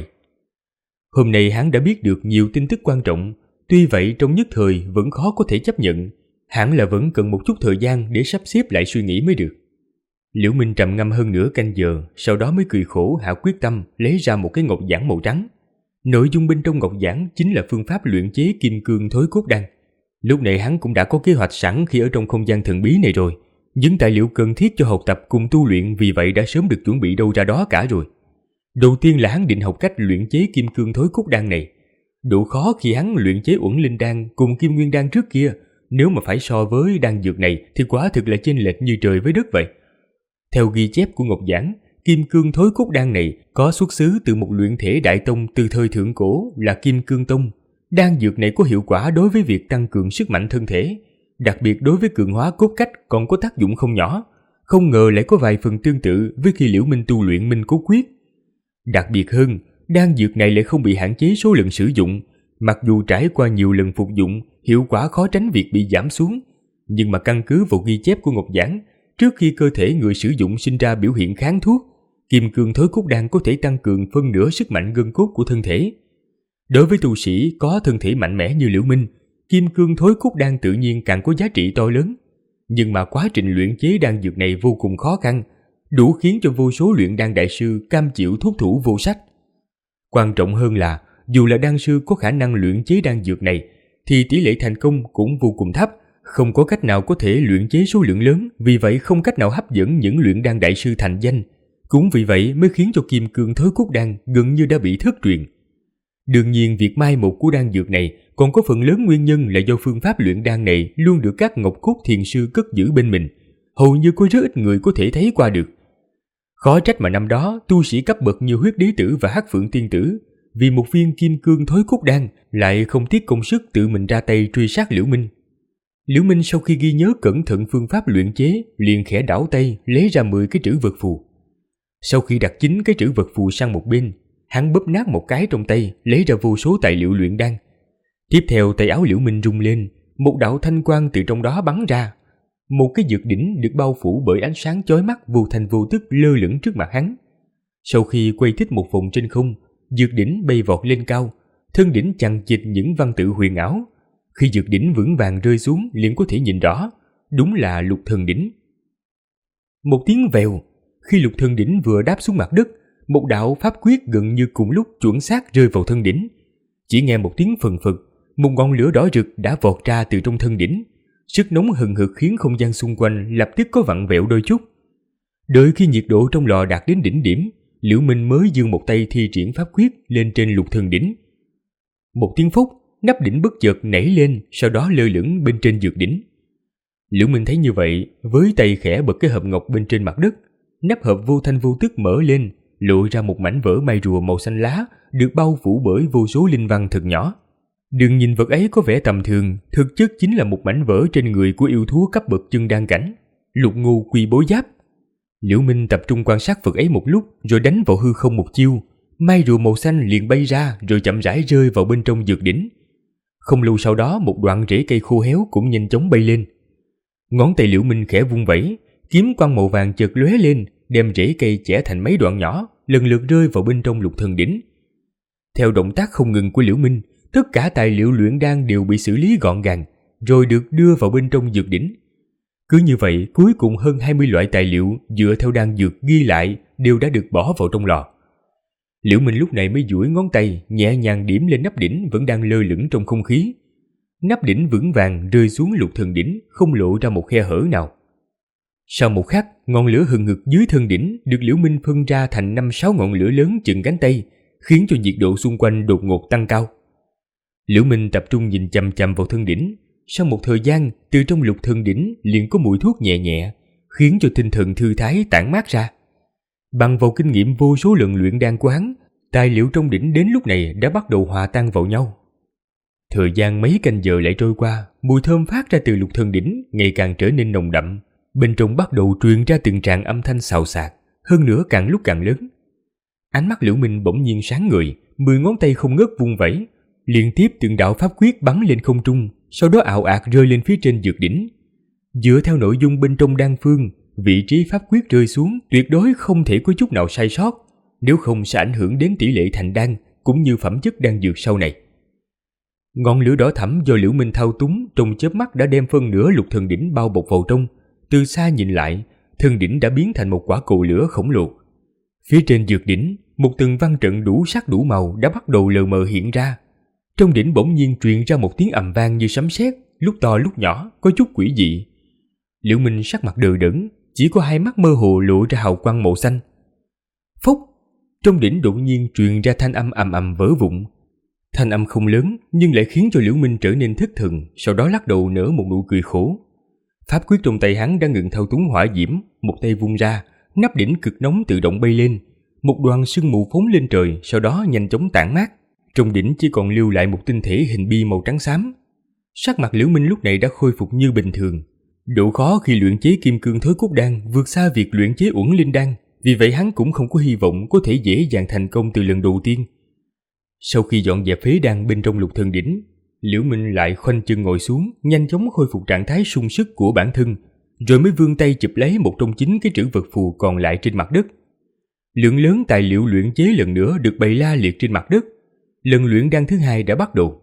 Hôm nay hắn đã biết được nhiều tin tức quan trọng, tuy vậy trong nhất thời vẫn khó có thể chấp nhận, hẳn là vẫn cần một chút thời gian để sắp xếp lại suy nghĩ mới được. Liễu Minh trầm ngâm hơn nửa canh giờ, sau đó mới cười khổ hạ quyết tâm lấy ra một cái ngọc giản màu trắng. Nội dung bên trong ngọc giản chính là phương pháp luyện chế kim cương thối cốt đan. Lúc này hắn cũng đã có kế hoạch sẵn khi ở trong không gian thần bí này rồi. Những tài liệu cần thiết cho học tập cùng tu luyện vì vậy đã sớm được chuẩn bị đâu ra đó cả rồi. Đầu tiên là hắn định học cách luyện chế kim cương thối cốt đan này. Độ khó khi hắn luyện chế uẩn linh đan cùng kim nguyên đan trước kia, nếu mà phải so với đan dược này thì quả thực là chênh lệch như trời với đất vậy. Theo ghi chép của ngọc giản, kim cương thối cốt đan này có xuất xứ từ một luyện thể đại tông từ thời thượng cổ là Kim Cương Tông. Đan dược này có hiệu quả đối với việc tăng cường sức mạnh thân thể, đặc biệt đối với cường hóa cốt cách còn có tác dụng không nhỏ. Không ngờ lại có vài phần tương tự với khi Liễu Minh tu luyện Minh Cốt Quyết. Đặc biệt hơn, đan dược này lại không bị hạn chế số lần sử dụng, mặc dù trải qua nhiều lần phục dụng, hiệu quả khó tránh việc bị giảm xuống. Nhưng mà căn cứ vào ghi chép của ngọc giản, trước khi cơ thể người sử dụng sinh ra biểu hiện kháng thuốc, kim cương thối cốt đan có thể tăng cường phân nửa sức mạnh gân cốt của thân thể. Đối với tu sĩ có thân thể mạnh mẽ như Liễu Minh, kim cương thối cốt đan tự nhiên càng có giá trị to lớn. Nhưng mà quá trình luyện chế đan dược này vô cùng khó khăn, đủ khiến cho vô số luyện đan đại sư cam chịu thúc thủ vô sách. Quan trọng hơn là, dù là đan sư có khả năng luyện chế đan dược này, thì tỷ lệ thành công cũng vô cùng thấp, không có cách nào có thể luyện chế số lượng lớn, vì vậy không cách nào hấp dẫn những luyện đan đại sư thành danh. Cũng vì vậy mới khiến cho kim cương thối cốt đan gần như đã bị thất truyền. Đương nhiên việc mai một của đan dược này còn có phần lớn nguyên nhân là do phương pháp luyện đan này luôn được các ngọc cốt thiền sư cất giữ bên mình, hầu như có rất ít người có thể thấy qua được. Khó trách mà năm đó tu sĩ cấp bậc như Huyết Đế Tử và Hắc Phượng Tiên Tử vì một viên kim cương thối cốt đan lại không tiếc công sức tự mình ra tay truy sát Liễu Minh. Liễu Minh sau khi ghi nhớ cẩn thận phương pháp luyện chế, liền khẽ đảo tay lấy ra 10 cái trữ vật phù. Sau khi đặt 9 cái trữ vật phù sang một bên, hắn bóp nát một cái trong tay, lấy ra vô số tài liệu luyện đan. Tiếp theo tay áo Liễu Minh rung lên, một đạo thanh quang từ trong đó bắn ra. Một cái dược đỉnh được bao phủ bởi ánh sáng chói mắt vô thành vô tức lơ lửng trước mặt hắn. Sau khi quay thích một vòng trên không, dược đỉnh bay vọt lên cao, thân đỉnh chằng chịt những văn tự huyền ảo. Khi dược đỉnh vững vàng rơi xuống liền có thể nhìn rõ, đúng là lục thần đỉnh. Một tiếng vèo, khi lục thần đỉnh vừa đáp xuống mặt đất, một đạo pháp quyết gần như cùng lúc chuẩn xác rơi vào thân đỉnh. Chỉ nghe một tiếng phừng phực, một ngọn lửa đỏ rực đã vọt ra từ trong thân đỉnh. Sức nóng hừng hực khiến không gian xung quanh lập tức có vặn vẹo đôi chút. Đợi khi nhiệt độ trong lò đạt đến đỉnh điểm, Liễu Minh mới giương một tay thi triển pháp quyết lên trên lục thần đỉnh. Một tiếng phốc, nắp đỉnh bất chợt nảy lên, sau đó lơ lửng bên trên dược đỉnh. Liễu Minh thấy như vậy, với tay khẽ bật cái hộp ngọc bên trên mặt đất, nắp hộp vô thanh vô tức mở lên, lộ ra một mảnh vỡ mai rùa màu xanh lá, được bao phủ bởi vô số linh văn thật nhỏ. Đừng nhìn vật ấy có vẻ tầm thường, thực chất chính là một mảnh vỡ trên người của yêu thú cấp bậc chân đan cảnh, Lục Ngô Quy Bối Giáp. Liễu Minh tập trung quan sát vật ấy một lúc, rồi đánh vào hư không một chiêu, mai rùa màu xanh liền bay ra, rồi chậm rãi rơi vào bên trong dược đỉnh. Không lâu sau đó, một đoạn rễ cây khô héo cũng nhanh chóng bay lên. Ngón tay Liễu Minh khẽ vung vẩy, kiếm quang màu vàng chợt lóe lên, đem rễ cây chẻ thành mấy đoạn nhỏ, lần lượt rơi vào bên trong lục thần đỉnh. Theo động tác không ngừng của Liễu Minh, tất cả tài liệu luyện đan đều bị xử lý gọn gàng, rồi được đưa vào bên trong dược đỉnh. Cứ như vậy, cuối cùng hơn 20 loại tài liệu dựa theo đan dược ghi lại đều đã được bỏ vào trong lò. Liễu Minh lúc này mới duỗi ngón tay, nhẹ nhàng điểm lên nắp đỉnh vẫn đang lơ lửng trong không khí. Nắp đỉnh vững vàng rơi xuống lục thần đỉnh, không lộ ra một khe hở nào. Sau một khắc, ngọn lửa hừng hực dưới thân đỉnh được Liễu Minh phân ra thành 5-6 ngọn lửa lớn chừng cánh tay, khiến cho nhiệt độ xung quanh đột ngột tăng cao. Liễu Minh tập trung nhìn chằm chằm vào thân đỉnh. Sau một thời gian, từ trong lục thần đỉnh liền có mùi thuốc nhẹ nhẹ, khiến cho tinh thần thư thái tản mát ra. Bằng vào kinh nghiệm vô số lần luyện đan của hắn, tài liệu trong đỉnh đến lúc này đã bắt đầu hòa tan vào nhau. Thời gian mấy canh giờ lại trôi qua, mùi thơm phát ra từ lục thần đỉnh ngày càng trở nên nồng đậm, bên trong bắt đầu truyền ra từng tràng âm thanh xào xạc, hơn nữa càng lúc càng lớn. Ánh mắt Liễu Minh bỗng nhiên sáng ngời, 10 ngón tay không ngớt vung vẩy, liên tiếp từng đạo pháp quyết bắn lên không trung, sau đó ào ạt rơi lên phía trên dược đỉnh. Dựa theo nội dung bên trong đan phương, vị trí pháp quyết rơi xuống tuyệt đối không thể có chút nào sai sót, nếu không sẽ ảnh hưởng đến tỷ lệ thành đan cũng như phẩm chất đan dược sau này. Ngọn lửa đỏ thẫm do Liễu Minh thao túng trong chớp mắt đã đem phân nửa lục thần đỉnh bao bọc vào trong. Từ xa nhìn lại, thân đỉnh đã biến thành một quả cầu lửa khổng lồ. Phía trên dược đỉnh, một từng văn trận đủ sắc đủ màu đã bắt đầu lờ mờ hiện ra. Trong đỉnh bỗng nhiên truyền ra một tiếng ầm vang như sấm sét, lúc to lúc nhỏ, có chút quỷ dị. Liễu Minh sắc mặt đờ đẫn, chỉ có hai mắt mơ hồ lộ ra hào quang màu xanh. Phốc, trong đỉnh đột nhiên truyền ra thanh âm ầm ầm vỡ vụn. Thanh âm không lớn nhưng lại khiến cho Liễu Minh trở nên thất thần, sau đó lắc đầu nở một nụ cười khổ. Pháp quyết trong tay hắn đã ngừng thao túng hỏa diễm, một tay vung ra, nắp đỉnh cực nóng tự động bay lên, một đoàn sương mù phóng lên trời, sau đó nhanh chóng tản mát. Trong đỉnh chỉ còn lưu lại một tinh thể hình bi màu trắng xám. Sắc mặt Liễu Minh lúc này đã khôi phục như bình thường. Độ khó khi luyện chế kim cương thối cốt đan vượt xa việc luyện chế uẩn linh đan, vì vậy hắn cũng không có hy vọng có thể dễ dàng thành công từ lần đầu tiên. Sau khi dọn dẹp phế đan bên trong lục thần đỉnh, Liễu Minh lại khoanh chân ngồi xuống, nhanh chóng khôi phục trạng thái sung sức của bản thân, rồi mới vươn tay chụp lấy một trong 9 cái trữ vật phù còn lại trên mặt đất. Lượng lớn tài liệu luyện chế lần nữa được bày la liệt trên mặt đất. Lần luyện đan thứ hai đã bắt đầu.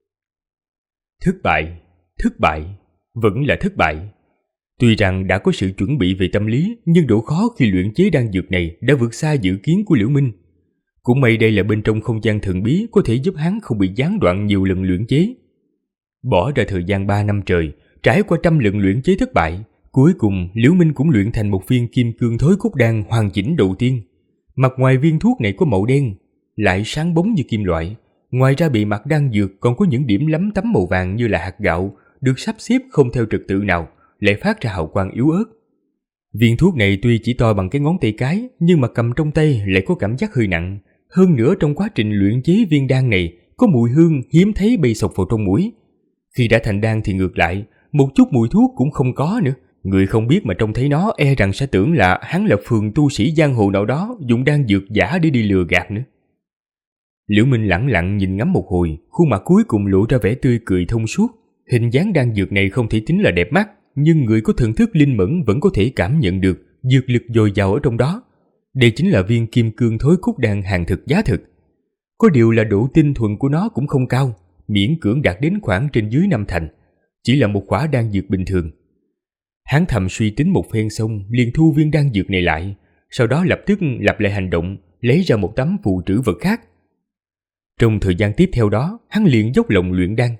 Thất bại, vẫn là thất bại. Tuy rằng đã có sự chuẩn bị về tâm lý, nhưng độ khó khi luyện chế đan dược này đã vượt xa dự kiến của Liễu Minh. Cũng may đây là bên trong không gian thần bí có thể giúp hắn không bị gián đoạn nhiều lần luyện chế. Bỏ ra thời gian 3 năm trời, trải qua trăm lần luyện chế thất bại, cuối cùng Liễu Minh cũng luyện thành một viên kim cương thối cốt đan hoàn chỉnh đầu tiên. Mặt ngoài viên thuốc này có màu đen, lại sáng bóng như kim loại. Ngoài ra bề mặt đan dược còn có những điểm lấm tấm màu vàng như là hạt gạo, được sắp xếp không theo trật tự nào, lại phát ra hào quang yếu ớt. Viên thuốc này tuy chỉ to bằng cái ngón tay cái, nhưng mà cầm trong tay lại có cảm giác hơi nặng. Hơn nữa trong quá trình luyện chế viên đan này có mùi hương hiếm thấy bay sộc vào trong mũi. Khi đã thành đan thì ngược lại, một chút mùi thuốc cũng không có nữa. Người không biết mà trông thấy nó e rằng sẽ tưởng là hắn là phường tu sĩ giang hồ nào đó dùng đan dược giả để đi lừa gạt nữa. Liễu Minh lẳng lặng nhìn ngắm một hồi, khuôn mặt cuối cùng lộ ra vẻ tươi cười thông suốt. Hình dáng đan dược này không thể tính là đẹp mắt, nhưng người có thần thức linh mẫn vẫn có thể cảm nhận được dược lực dồi dào ở trong đó. Đây chính là viên kim cương thối cốt đan hàng thực giá thực. Có điều là độ tinh thuần của nó cũng không cao, miễn cưỡng đạt đến khoảng trên dưới 5 thành, chỉ là một quả đan dược bình thường. Hắn thầm suy tính một phen xong, liền thu viên đan dược này lại, sau đó lập tức lặp lại hành động, lấy ra một tấm phù trữ vật khác. Trong thời gian tiếp theo đó, hắn liền dốc lòng luyện đan.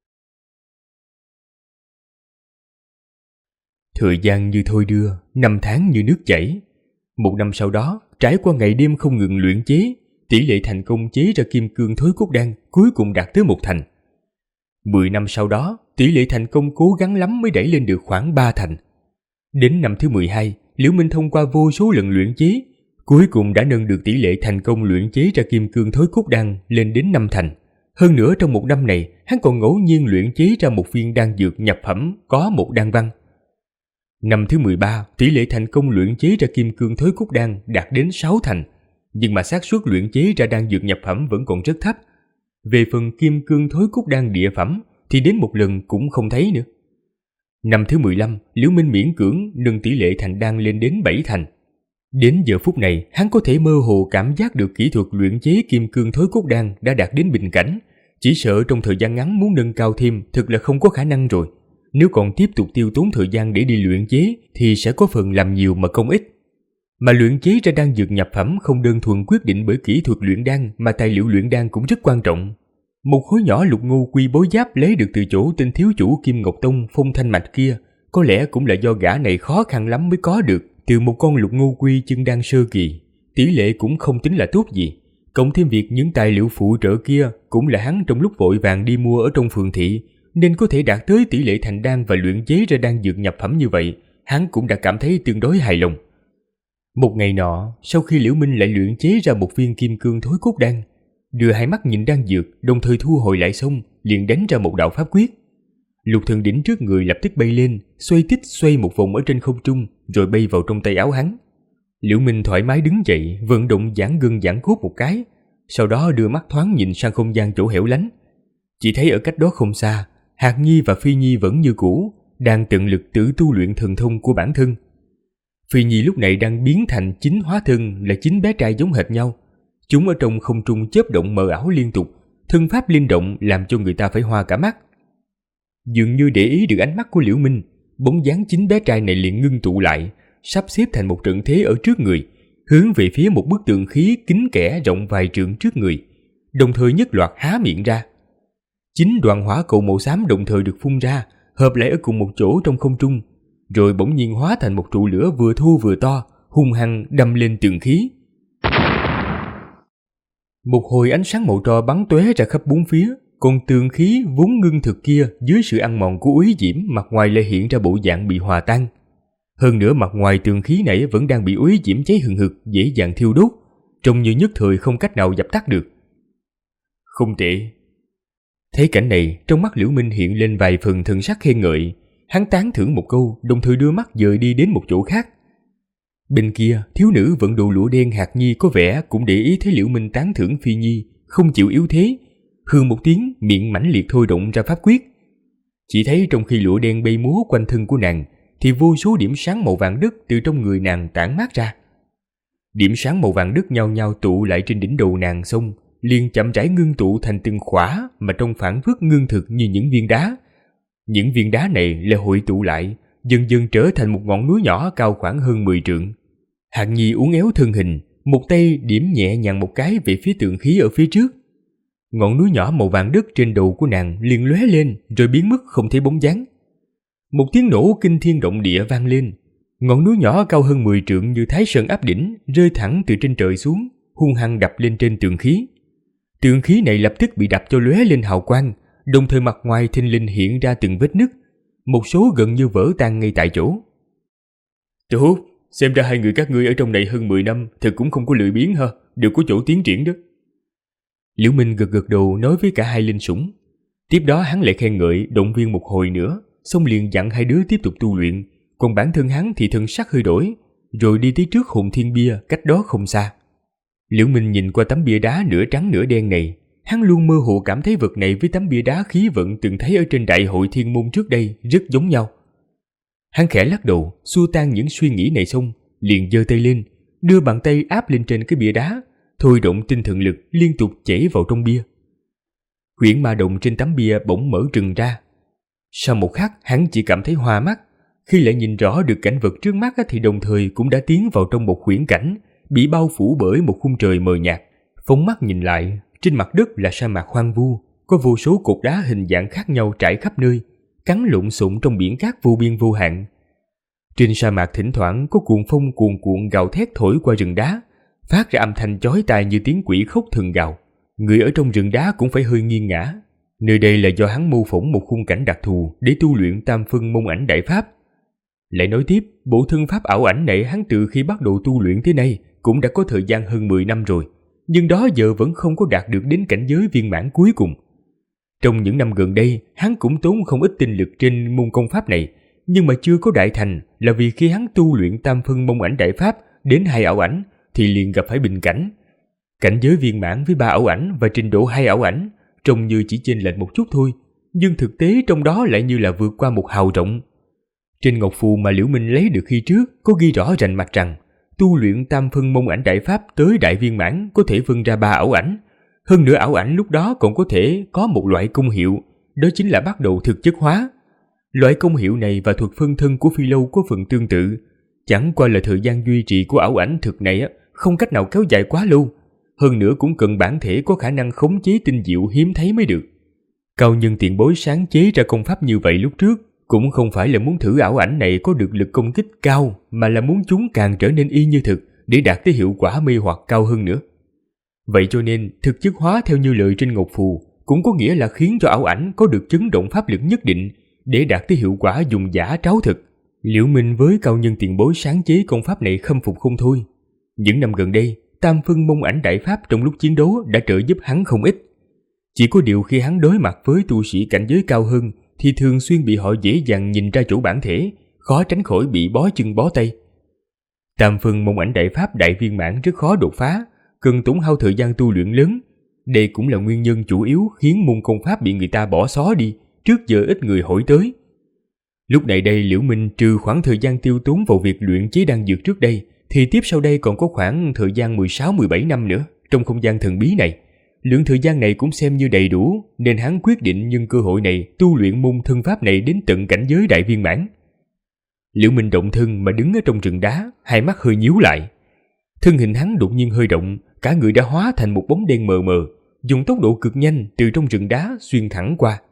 Thời gian như thôi đưa, 5 tháng như nước chảy. 1 năm sau đó, trải qua ngày đêm không ngừng luyện chế, tỷ lệ thành công chế ra kim cương thối cốt đan cuối cùng đạt tới 1 thành. 10 năm sau đó, tỷ lệ thành công cố gắng lắm mới đẩy lên được khoảng 3 thành. Đến năm thứ 12, Liễu Minh thông qua vô số lần luyện chế, cuối cùng đã nâng được tỷ lệ thành công luyện chế ra kim cương thối cốt đan lên đến 5 thành. Hơn nữa trong 1 năm này, hắn còn ngẫu nhiên luyện chế ra một viên đan dược nhập phẩm có 1 đan văn. Năm thứ 13, tỷ lệ thành công luyện chế ra kim cương thối cốt đan đạt đến 6 thành, nhưng mà xác suất luyện chế ra đan dược nhập phẩm vẫn còn rất thấp. Về phần kim cương thối cốt đan địa phẩm thì đến 1 lần cũng không thấy nữa. Năm thứ 15, Liễu Minh miễn cưỡng nâng tỷ lệ thành đan lên đến 7 thành. Đến giờ phút này, hắn có thể mơ hồ cảm giác được kỹ thuật luyện chế kim cương thối cốt đan đã đạt đến bình cảnh, chỉ sợ trong thời gian ngắn muốn nâng cao thêm thực là không có khả năng rồi. Nếu còn tiếp tục tiêu tốn thời gian để đi luyện chế thì sẽ có phần làm nhiều mà không ít. Mà luyện chế ra đan dược nhập phẩm không đơn thuần quyết định bởi kỹ thuật luyện đan mà tài liệu luyện đan cũng rất quan trọng. Một khối nhỏ lục ngô quy bối giáp lấy được từ chỗ tên thiếu chủ Kim Ngọc Tông Phong Thanh Mạch kia, có lẽ cũng là do gã này khó khăn lắm mới có được từ một con lục ngô quy chân đan sơ kỳ. Tỷ lệ cũng không tính là tốt gì. Cộng thêm việc những tài liệu phụ trợ kia cũng là hắn trong lúc vội vàng đi mua ở trong phường thị, nên có thể đạt tới tỷ lệ thành đan và luyện chế ra đan dược nhập phẩm như vậy, hắn cũng đã cảm thấy tương đối hài lòng. Một ngày nọ, sau khi Liễu Minh lại luyện chế ra một viên kim cương thối cốt đan, đưa hai mắt nhìn đan dược, đồng thời thu hồi lại xong, liền đánh ra một đạo pháp quyết. Lục Thần Đỉnh trước người lập tức bay lên, xoay một vòng ở trên không trung, rồi bay vào trong tay áo hắn. Liễu Minh thoải mái đứng dậy, vận động giãn gân giãn cốt một cái, sau đó đưa mắt thoáng nhìn sang không gian chỗ hẻo lánh. Chỉ thấy ở cách đó không xa, Hạt Nhi và Phi Nhi vẫn như cũ, đang tận lực tự tu luyện thần thông của bản thân. Phi Nhi lúc này đang biến thành 9 hóa thân là 9 bé trai giống hệt nhau. Chúng ở trong không trung chớp động mờ ảo liên tục, thân pháp linh động làm cho người ta phải hoa cả mắt. Dường như để ý được ánh mắt của Liễu Minh, bóng dáng 9 bé trai này liền ngưng tụ lại, sắp xếp thành một trận thế ở trước người, hướng về phía một bức tường khí kín kẽ rộng vài trượng trước người, đồng thời nhất loạt há miệng ra. 9 đoàn hỏa cầu màu xám đồng thời được phun ra, hợp lại ở cùng một chỗ trong không trung, rồi bỗng nhiên hóa thành một trụ lửa vừa thô vừa to, hung hăng đâm lên tường khí. Một hồi ánh sáng màu tro bắn tóe ra khắp bốn phía, còn tường khí vốn ngưng thực kia dưới sự ăn mòn của úy diễm mặt ngoài lại hiện ra bộ dạng bị hòa tan. Hơn nữa mặt ngoài tường khí này vẫn đang bị úy diễm cháy hừng hực, dễ dàng thiêu đốt, trông như nhất thời không cách nào dập tắt được. Không tệ. Thấy cảnh này, trong mắt Liễu Minh hiện lên vài phần thần sắc khen ngợi, hắn tán thưởng một câu, đồng thời đưa mắt dời đi đến một chỗ khác. Bên kia, thiếu nữ vận đồ lụa đen Hạt Nhi có vẻ cũng để ý thấy Liễu Minh tán thưởng Phi Nhi, không chịu yếu thế, hừ một tiếng, miệng mãnh liệt thôi động ra pháp quyết. Chỉ thấy trong khi lụa đen bay múa quanh thân của nàng, thì vô số điểm sáng màu vàng đất từ trong người nàng tản mát ra. Điểm sáng màu vàng đất nhau nhau tụ lại trên đỉnh đầu nàng, xong liền chậm rãi ngưng tụ thành từng khỏa mà trong phản phất ngưng thực như những viên đá. Những viên đá này lại hội tụ lại, dần dần trở thành một ngọn núi nhỏ cao khoảng hơn 10 trượng. Hạt Nhi uốn éo thân hình, một tay điểm nhẹ nhàng một cái về phía tượng khí ở phía trước. Ngọn núi nhỏ màu vàng đất trên đầu của nàng liền lóe lên rồi biến mất không thấy bóng dáng. Một tiếng nổ kinh thiên động địa vang lên. Ngọn núi nhỏ cao hơn 10 trượng như Thái Sơn áp đỉnh rơi thẳng từ trên trời xuống, hung hăng đập lên trên tượng khí. Tượng khí này lập tức bị đập cho lóe lên hào quang, đồng thời mặt ngoài thình lình hiện ra từng vết nứt, một số gần như vỡ tan ngay tại chỗ. Tốt, xem ra hai người các ngươi ở trong này hơn 10 năm thật cũng không có lười biếng ha, đều có chỗ tiến triển đó. Liễu Minh gật gật đầu nói với cả hai linh sủng. Tiếp đó hắn lại khen ngợi động viên một hồi nữa, xong liền dặn hai đứa tiếp tục tu luyện, còn bản thân hắn thì thân sắc hơi đổi, rồi đi tới trước Hồn Thiên Bia cách đó không xa. Liễu Minh nhìn qua tấm bia đá nửa trắng nửa đen này, hắn luôn mơ hồ cảm thấy vật này với tấm bia đá khí vận từng thấy ở trên đại hội thiên môn trước đây rất giống nhau. Hắn khẽ lắc đầu, xua tan những suy nghĩ này xong, liền giơ tay lên, đưa bàn tay áp lên trên cái bia đá, thôi động tinh thần lực liên tục chảy vào trong bia. Huyễn ma đồng trên tấm bia bỗng mở trừng ra. Sau một khắc, hắn chỉ cảm thấy hoa mắt. Khi lại nhìn rõ được cảnh vật trước mắt thì đồng thời cũng đã tiến vào trong một huyễn cảnh, bị bao phủ bởi một khung trời mờ nhạt. Phóng mắt nhìn lại, trên mặt đất là sa mạc hoang vu, có vô số cột đá hình dạng khác nhau trải khắp nơi, cắn lộn xộn trong biển cát vô biên vô hạn. Trên sa mạc thỉnh thoảng có cuồng phong cuồn cuộn gào thét thổi qua rừng đá, phát ra âm thanh chói tai như tiếng quỷ khóc thường gào. Người ở trong rừng đá cũng phải hơi nghiêng ngã. Nơi đây là do hắn mô phỏng một khung cảnh đặc thù để tu luyện tam phân môn ảnh đại pháp. Lại nói tiếp, bộ thân pháp ảo ảnh này hắn từ khi bắt đầu tu luyện tới nay cũng đã có thời gian hơn 10 năm rồi, nhưng đó giờ vẫn không có đạt được đến cảnh giới viên mãn cuối cùng. Trong những năm gần đây, hắn cũng tốn không ít tinh lực trên môn công pháp này, nhưng mà chưa có đại thành là vì khi hắn tu luyện tam phân môn ảnh đại pháp đến 2 ảo ảnh thì liền gặp phải bình cảnh. Cảnh giới viên mãn với 3 ảo ảnh và trình độ 2 ảo ảnh trông như chỉ chênh lệch một chút thôi, nhưng thực tế trong đó lại như là vượt qua một hào rộng. Trên ngọc phù mà Liễu Minh lấy được khi trước có ghi rõ rành mạch rằng tu luyện tam phân môn ảnh đại pháp tới đại viên mãn có thể phân ra 3 ảo ảnh. Hơn nữa ảo ảnh lúc đó còn có thể có một loại công hiệu, đó chính là bắt đầu thực chất hóa. Loại công hiệu này và thuật phân thân của Phi Lâu có phần tương tự, chẳng qua là thời gian duy trì của ảo ảnh thực này không cách nào kéo dài quá lâu. Hơn nữa cũng cần bản thể có khả năng khống chế tinh diệu hiếm thấy mới được. Cao nhân tiền bối sáng chế ra công pháp như vậy lúc trước cũng không phải là muốn thử ảo ảnh này có được lực công kích cao, mà là muốn chúng càng trở nên y như thực để đạt tới hiệu quả mê hoặc cao hơn nữa. Vậy cho nên thực chất hóa theo như lời trên ngọc phù cũng có nghĩa là khiến cho ảo ảnh có được chấn động pháp lực nhất định để đạt tới hiệu quả dùng giả tráo thực. Liễu Minh với cao nhân tiền bối sáng chế công pháp này khâm phục không thôi. Những năm gần đây, tam phân môn ảnh đại pháp trong lúc chiến đấu đã trợ giúp hắn không ít. Chỉ có điều khi hắn đối mặt với tu sĩ cảnh giới cao hơn thì thường xuyên bị họ dễ dàng nhìn ra chỗ bản thể, khó tránh khỏi bị bó chân bó tay. Tam phân môn ảnh đại pháp đại viên mãn rất khó đột phá, cần tốn hao thời gian tu luyện lớn. Đây cũng là nguyên nhân chủ yếu khiến môn công pháp bị người ta bỏ xó đi, trước giờ ít người hỏi tới. Lúc này đây Liễu Minh trừ khoảng thời gian tiêu tốn vào việc luyện chế đan dược trước đây, thì tiếp sau đây còn có khoảng thời gian 16-17 năm nữa trong không gian thần bí này. Lượng thời gian này cũng xem như đầy đủ, nên hắn quyết định nhân cơ hội này tu luyện môn thân pháp này đến tận cảnh giới đại viên mãn. Liễu Minh động thân mà đứng ở trong rừng đá, hai mắt hơi nhíu lại. Thân hình hắn đột nhiên hơi động, cả người đã hóa thành một bóng đen mờ mờ, dùng tốc độ cực nhanh từ trong rừng đá xuyên thẳng qua.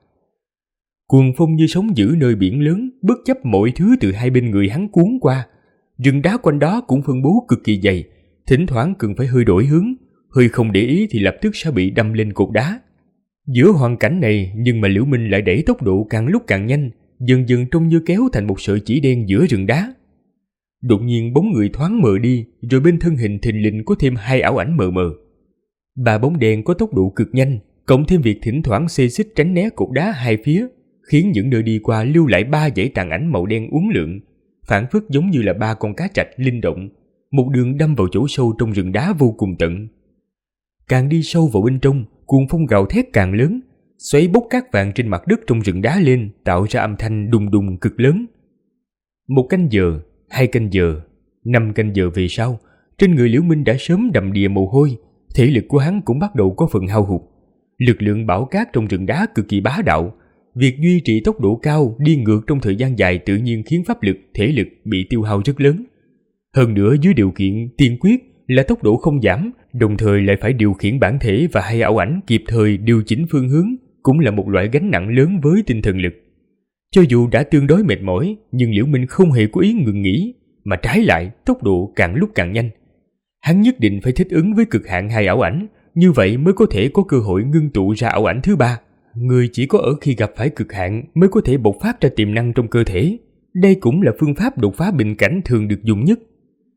Cuồng phong như sóng dữ nơi biển lớn, bất chấp mọi thứ từ hai bên người hắn cuốn qua. Rừng đá quanh đó cũng phân bố cực kỳ dày, thỉnh thoảng cần phải hơi đổi hướng, hơi không để ý thì lập tức sẽ bị đâm lên cột đá. Giữa hoàn cảnh này nhưng mà Liễu Minh lại đẩy tốc độ càng lúc càng nhanh, dần dần trông như kéo thành một sợi chỉ đen giữa rừng đá. Đột nhiên bóng người thoáng mờ đi, rồi bên thân hình thình lình có thêm 2 ảo ảnh mờ mờ. 3 bóng đen có tốc độ cực nhanh, cộng thêm việc thỉnh thoảng xê xích tránh né cột đá hai phía, khiến những nơi đi qua lưu lại 3 dãy tàn ảnh màu đen uốn lượn, phảng phất giống như là 3 con cá trạch linh động, một đường đâm vào chỗ sâu trong rừng đá vô cùng tận. Càng đi sâu vào bên trong, cuồng phong gào thét càng lớn, xoáy bốc cát vàng trên mặt đất trong rừng đá lên, tạo ra âm thanh đùng đùng cực lớn. 1 canh giờ, 2 canh giờ, 5 canh giờ về sau, trên người Liễu Minh đã sớm đầm đìa mồ hôi, thể lực của hắn cũng bắt đầu có phần hao hụt. Lực lượng bão cát trong rừng đá cực kỳ bá đạo, việc duy trì tốc độ cao đi ngược trong thời gian dài tự nhiên khiến pháp lực, thể lực bị tiêu hao rất lớn. Hơn nữa dưới điều kiện tiên quyết là tốc độ không giảm, đồng thời lại phải điều khiển bản thể và 2 ảo ảnh kịp thời điều chỉnh phương hướng, cũng là một loại gánh nặng lớn với tinh thần lực. Cho dù đã tương đối mệt mỏi, nhưng Liễu Minh không hề có ý ngừng nghỉ, mà trái lại tốc độ càng lúc càng nhanh. Hắn nhất định phải thích ứng với cực hạn 2 ảo ảnh, như vậy mới có thể có cơ hội ngưng tụ ra ảo ảnh thứ 3. Người chỉ có ở khi gặp phải cực hạn mới có thể bộc phát ra tiềm năng trong cơ thể. Đây cũng là phương pháp đột phá bình cảnh thường được dùng nhất.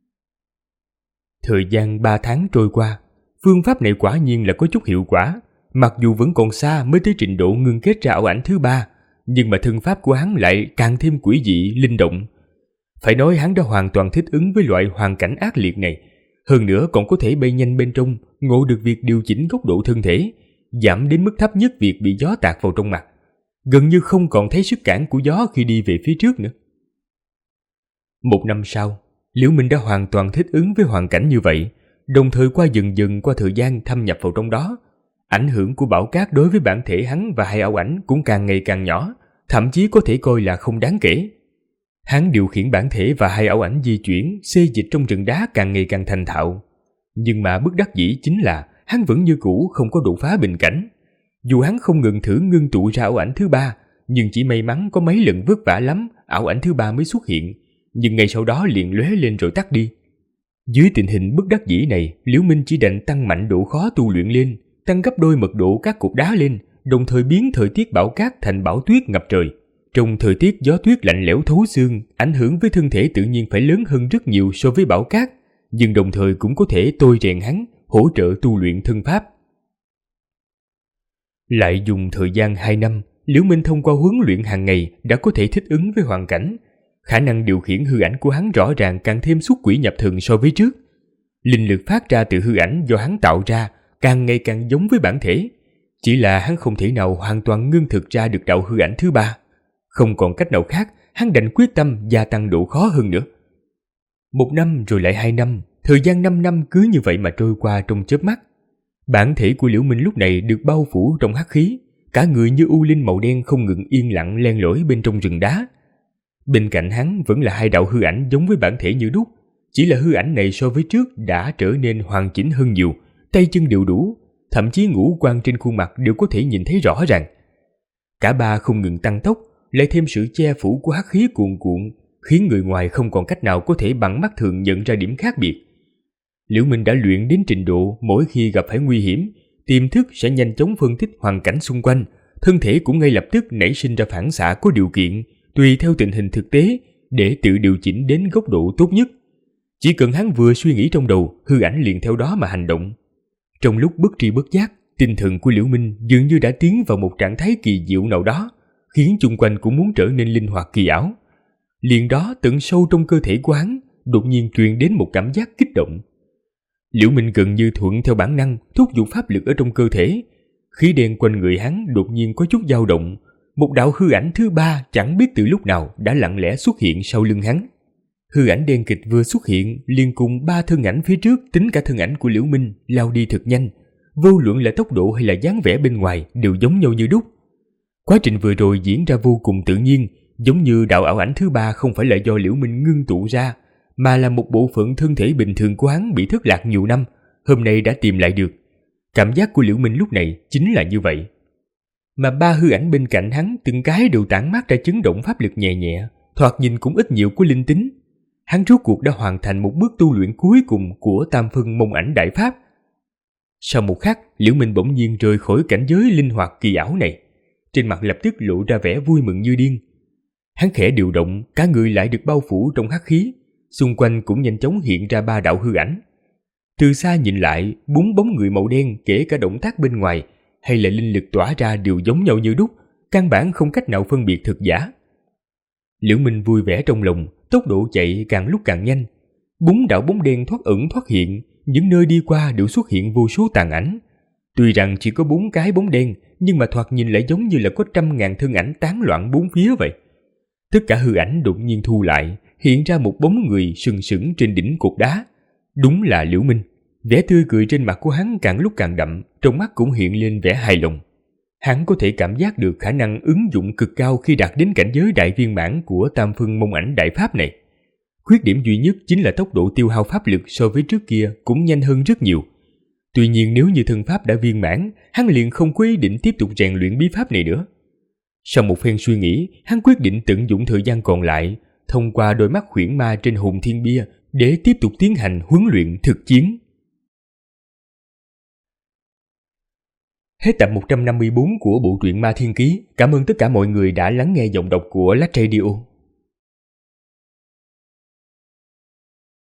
Thời gian 3 tháng trôi qua, phương pháp này quả nhiên là có chút hiệu quả. Mặc dù vẫn còn xa mới tới trình độ ngưng kết ra ảo ảnh thứ 3, nhưng mà thân pháp của hắn lại càng thêm quỷ dị, linh động. Phải nói hắn đã hoàn toàn thích ứng với loại hoàn cảnh ác liệt này. Hơn nữa còn có thể bay nhanh bên trong, ngộ được việc điều chỉnh góc độ thân thể, giảm đến mức thấp nhất việc bị gió tạt vào trong mặt. Gần như không còn thấy sức cản của gió khi đi về phía trước nữa. 1 năm sau, Liễu Minh đã hoàn toàn thích ứng với hoàn cảnh như vậy, đồng thời qua dần dần qua thời gian thâm nhập vào trong đó. Ảnh hưởng của bão cát đối với bản thể hắn và hai ảo ảnh cũng càng ngày càng nhỏ, thậm chí có thể coi là không đáng kể. Hắn điều khiển bản thể và hai ảo ảnh di chuyển, xê dịch trong rừng đá càng ngày càng thành thạo. Nhưng mà bất đắc dĩ chính là hắn vẫn như cũ không có đột phá bình cảnh. Dù hắn không ngừng thử ngưng tụ ra ảo ảnh thứ ba, nhưng chỉ may mắn có mấy lần vất vả lắm, ảo ảnh thứ ba mới xuất hiện, nhưng ngay sau đó liền lóe lên rồi tắt đi. Dưới tình hình bất đắc dĩ này, Liễu Minh chỉ đành tăng mạnh độ khó tu luyện lên, tăng gấp đôi mật độ các cục đá lên, đồng thời biến thời tiết bão cát thành bão tuyết ngập trời. Trong thời tiết gió tuyết lạnh lẽo thấu xương, ảnh hưởng với thân thể tự nhiên phải lớn hơn rất nhiều so với bão cát, nhưng đồng thời cũng có thể tôi rèn hắn, hỗ trợ tu luyện thân pháp. Lại dùng thời gian 2 năm, Liễu Minh thông qua huấn luyện hàng ngày đã có thể thích ứng với hoàn cảnh. Khả năng điều khiển hư ảnh của hắn rõ ràng càng thêm xuất quỷ nhập thần so với trước. Linh lực phát ra từ hư ảnh do hắn tạo ra càng ngày càng giống với bản thể. Chỉ là hắn không thể nào hoàn toàn ngưng thực ra được đạo hư ảnh thứ ba. Không còn cách nào khác, hắn đành quyết tâm gia tăng độ khó hơn nữa. 1 năm rồi lại 2 năm, thời gian 5 năm cứ như vậy mà trôi qua trong chớp mắt. Bản thể của Liễu Minh lúc này được bao phủ trong hắc khí, cả người như u linh màu đen không ngừng yên lặng len lỏi bên trong rừng đá. Bên cạnh hắn vẫn là hai đạo hư ảnh giống với bản thể như đúc, chỉ là hư ảnh này so với trước đã trở nên hoàn chỉnh hơn nhiều, tay chân đều đủ, thậm chí ngũ quan trên khuôn mặt đều có thể nhìn thấy rõ ràng. Cả ba không ngừng tăng tốc, lại thêm sự che phủ của hắc khí cuồn cuộn, khiến người ngoài không còn cách nào có thể bằng mắt thường nhận ra điểm khác biệt. Liễu Minh đã luyện đến trình độ mỗi khi gặp phải nguy hiểm, tiềm thức sẽ nhanh chóng phân tích hoàn cảnh xung quanh, thân thể cũng ngay lập tức nảy sinh ra phản xạ có điều kiện, tùy theo tình hình thực tế để tự điều chỉnh đến góc độ tốt nhất. Chỉ cần hắn vừa suy nghĩ trong đầu, hư ảnh liền theo đó mà hành động. Trong lúc bất tri bất giác, tinh thần của Liễu Minh dường như đã tiến vào một trạng thái kỳ diệu nào đó, khiến chung quanh cũng muốn trở nên linh hoạt kỳ ảo. Liền đó tận sâu trong cơ thể của hắn đột nhiên truyền đến một cảm giác kích động. Liễu Minh gần như thuận theo bản năng thúc giục pháp lực ở trong cơ thể. Khí đen quanh người hắn đột nhiên có chút dao động. Một đạo hư ảnh thứ ba chẳng biết từ lúc nào đã lặng lẽ xuất hiện sau lưng hắn. Hư ảnh đen kịch vừa xuất hiện liền cùng 3 thân ảnh phía trước, tính cả thân ảnh của Liễu Minh, lao đi thật nhanh. Vô luận là tốc độ hay là dáng vẻ bên ngoài đều giống nhau như đúc. Quá trình vừa rồi diễn ra vô cùng tự nhiên, giống như đạo ảo ảnh thứ ba không phải là do Liễu Minh ngưng tụ ra, mà là một bộ phận thân thể bình thường của hắn bị thất lạc nhiều năm, hôm nay đã tìm lại được. Cảm giác của Liễu Minh lúc này chính là như vậy. Mà 3 hư ảnh bên cạnh hắn từng cái đều tản mát ra chấn động pháp lực nhẹ nhẹ, thoạt nhìn cũng ít nhiều của linh tính. Hắn rốt cuộc đã hoàn thành một bước tu luyện cuối cùng của Tam Phân Mông Ảnh Đại Pháp. Sau một khắc, Liễu Minh bỗng nhiên rời khỏi cảnh giới linh hoạt kỳ ảo này, trên mặt lập tức lộ ra vẻ vui mừng như điên. Hắn khẽ điều động, cả người lại được bao phủ trong hắc khí, xung quanh cũng nhanh chóng hiện ra 3 đạo hư ảnh. Từ xa nhìn lại, 4 bóng người màu đen kể cả động tác bên ngoài hay là linh lực tỏa ra đều giống nhau như đúc, căn bản không cách nào phân biệt thực giả. Liễu Minh vui vẻ trong lòng, tốc độ chạy càng lúc càng nhanh. 4 đạo bóng đen thoát ẩn thoát hiện, những nơi đi qua đều xuất hiện vô số tàn ảnh. Tuy rằng chỉ có 4 cái bóng đen, nhưng mà thoạt nhìn lại giống như là có 100.000 thân ảnh tán loạn bốn phía vậy. Tất cả hư ảnh đột nhiên thu lại, hiện ra một bóng người sừng sững trên đỉnh cột đá. Đúng là Liễu Minh. Vẻ tươi cười trên mặt của hắn càng lúc càng đậm, trong mắt cũng hiện lên vẻ hài lòng. Hắn có thể cảm giác được khả năng ứng dụng cực cao khi đạt đến cảnh giới đại viên mãn của Tam Phân Mông Ảnh Đại Pháp này. Khuyết điểm duy nhất chính là tốc độ tiêu hao pháp lực so với trước kia cũng nhanh hơn rất nhiều. Tuy nhiên nếu như thân pháp đã viên mãn, hắn liền không có ý định tiếp tục rèn luyện bí pháp này nữa. Sau một phen suy nghĩ, hắn quyết định tận dụng thời gian còn lại, thông qua đôi mắt huyễn ma trên hồn thiên bia để tiếp tục tiến hành huấn luyện thực chiến. Hết tập 154 của bộ truyện Ma Thiên Ký. Cảm ơn tất cả mọi người đã lắng nghe giọng đọc của Lách Radio.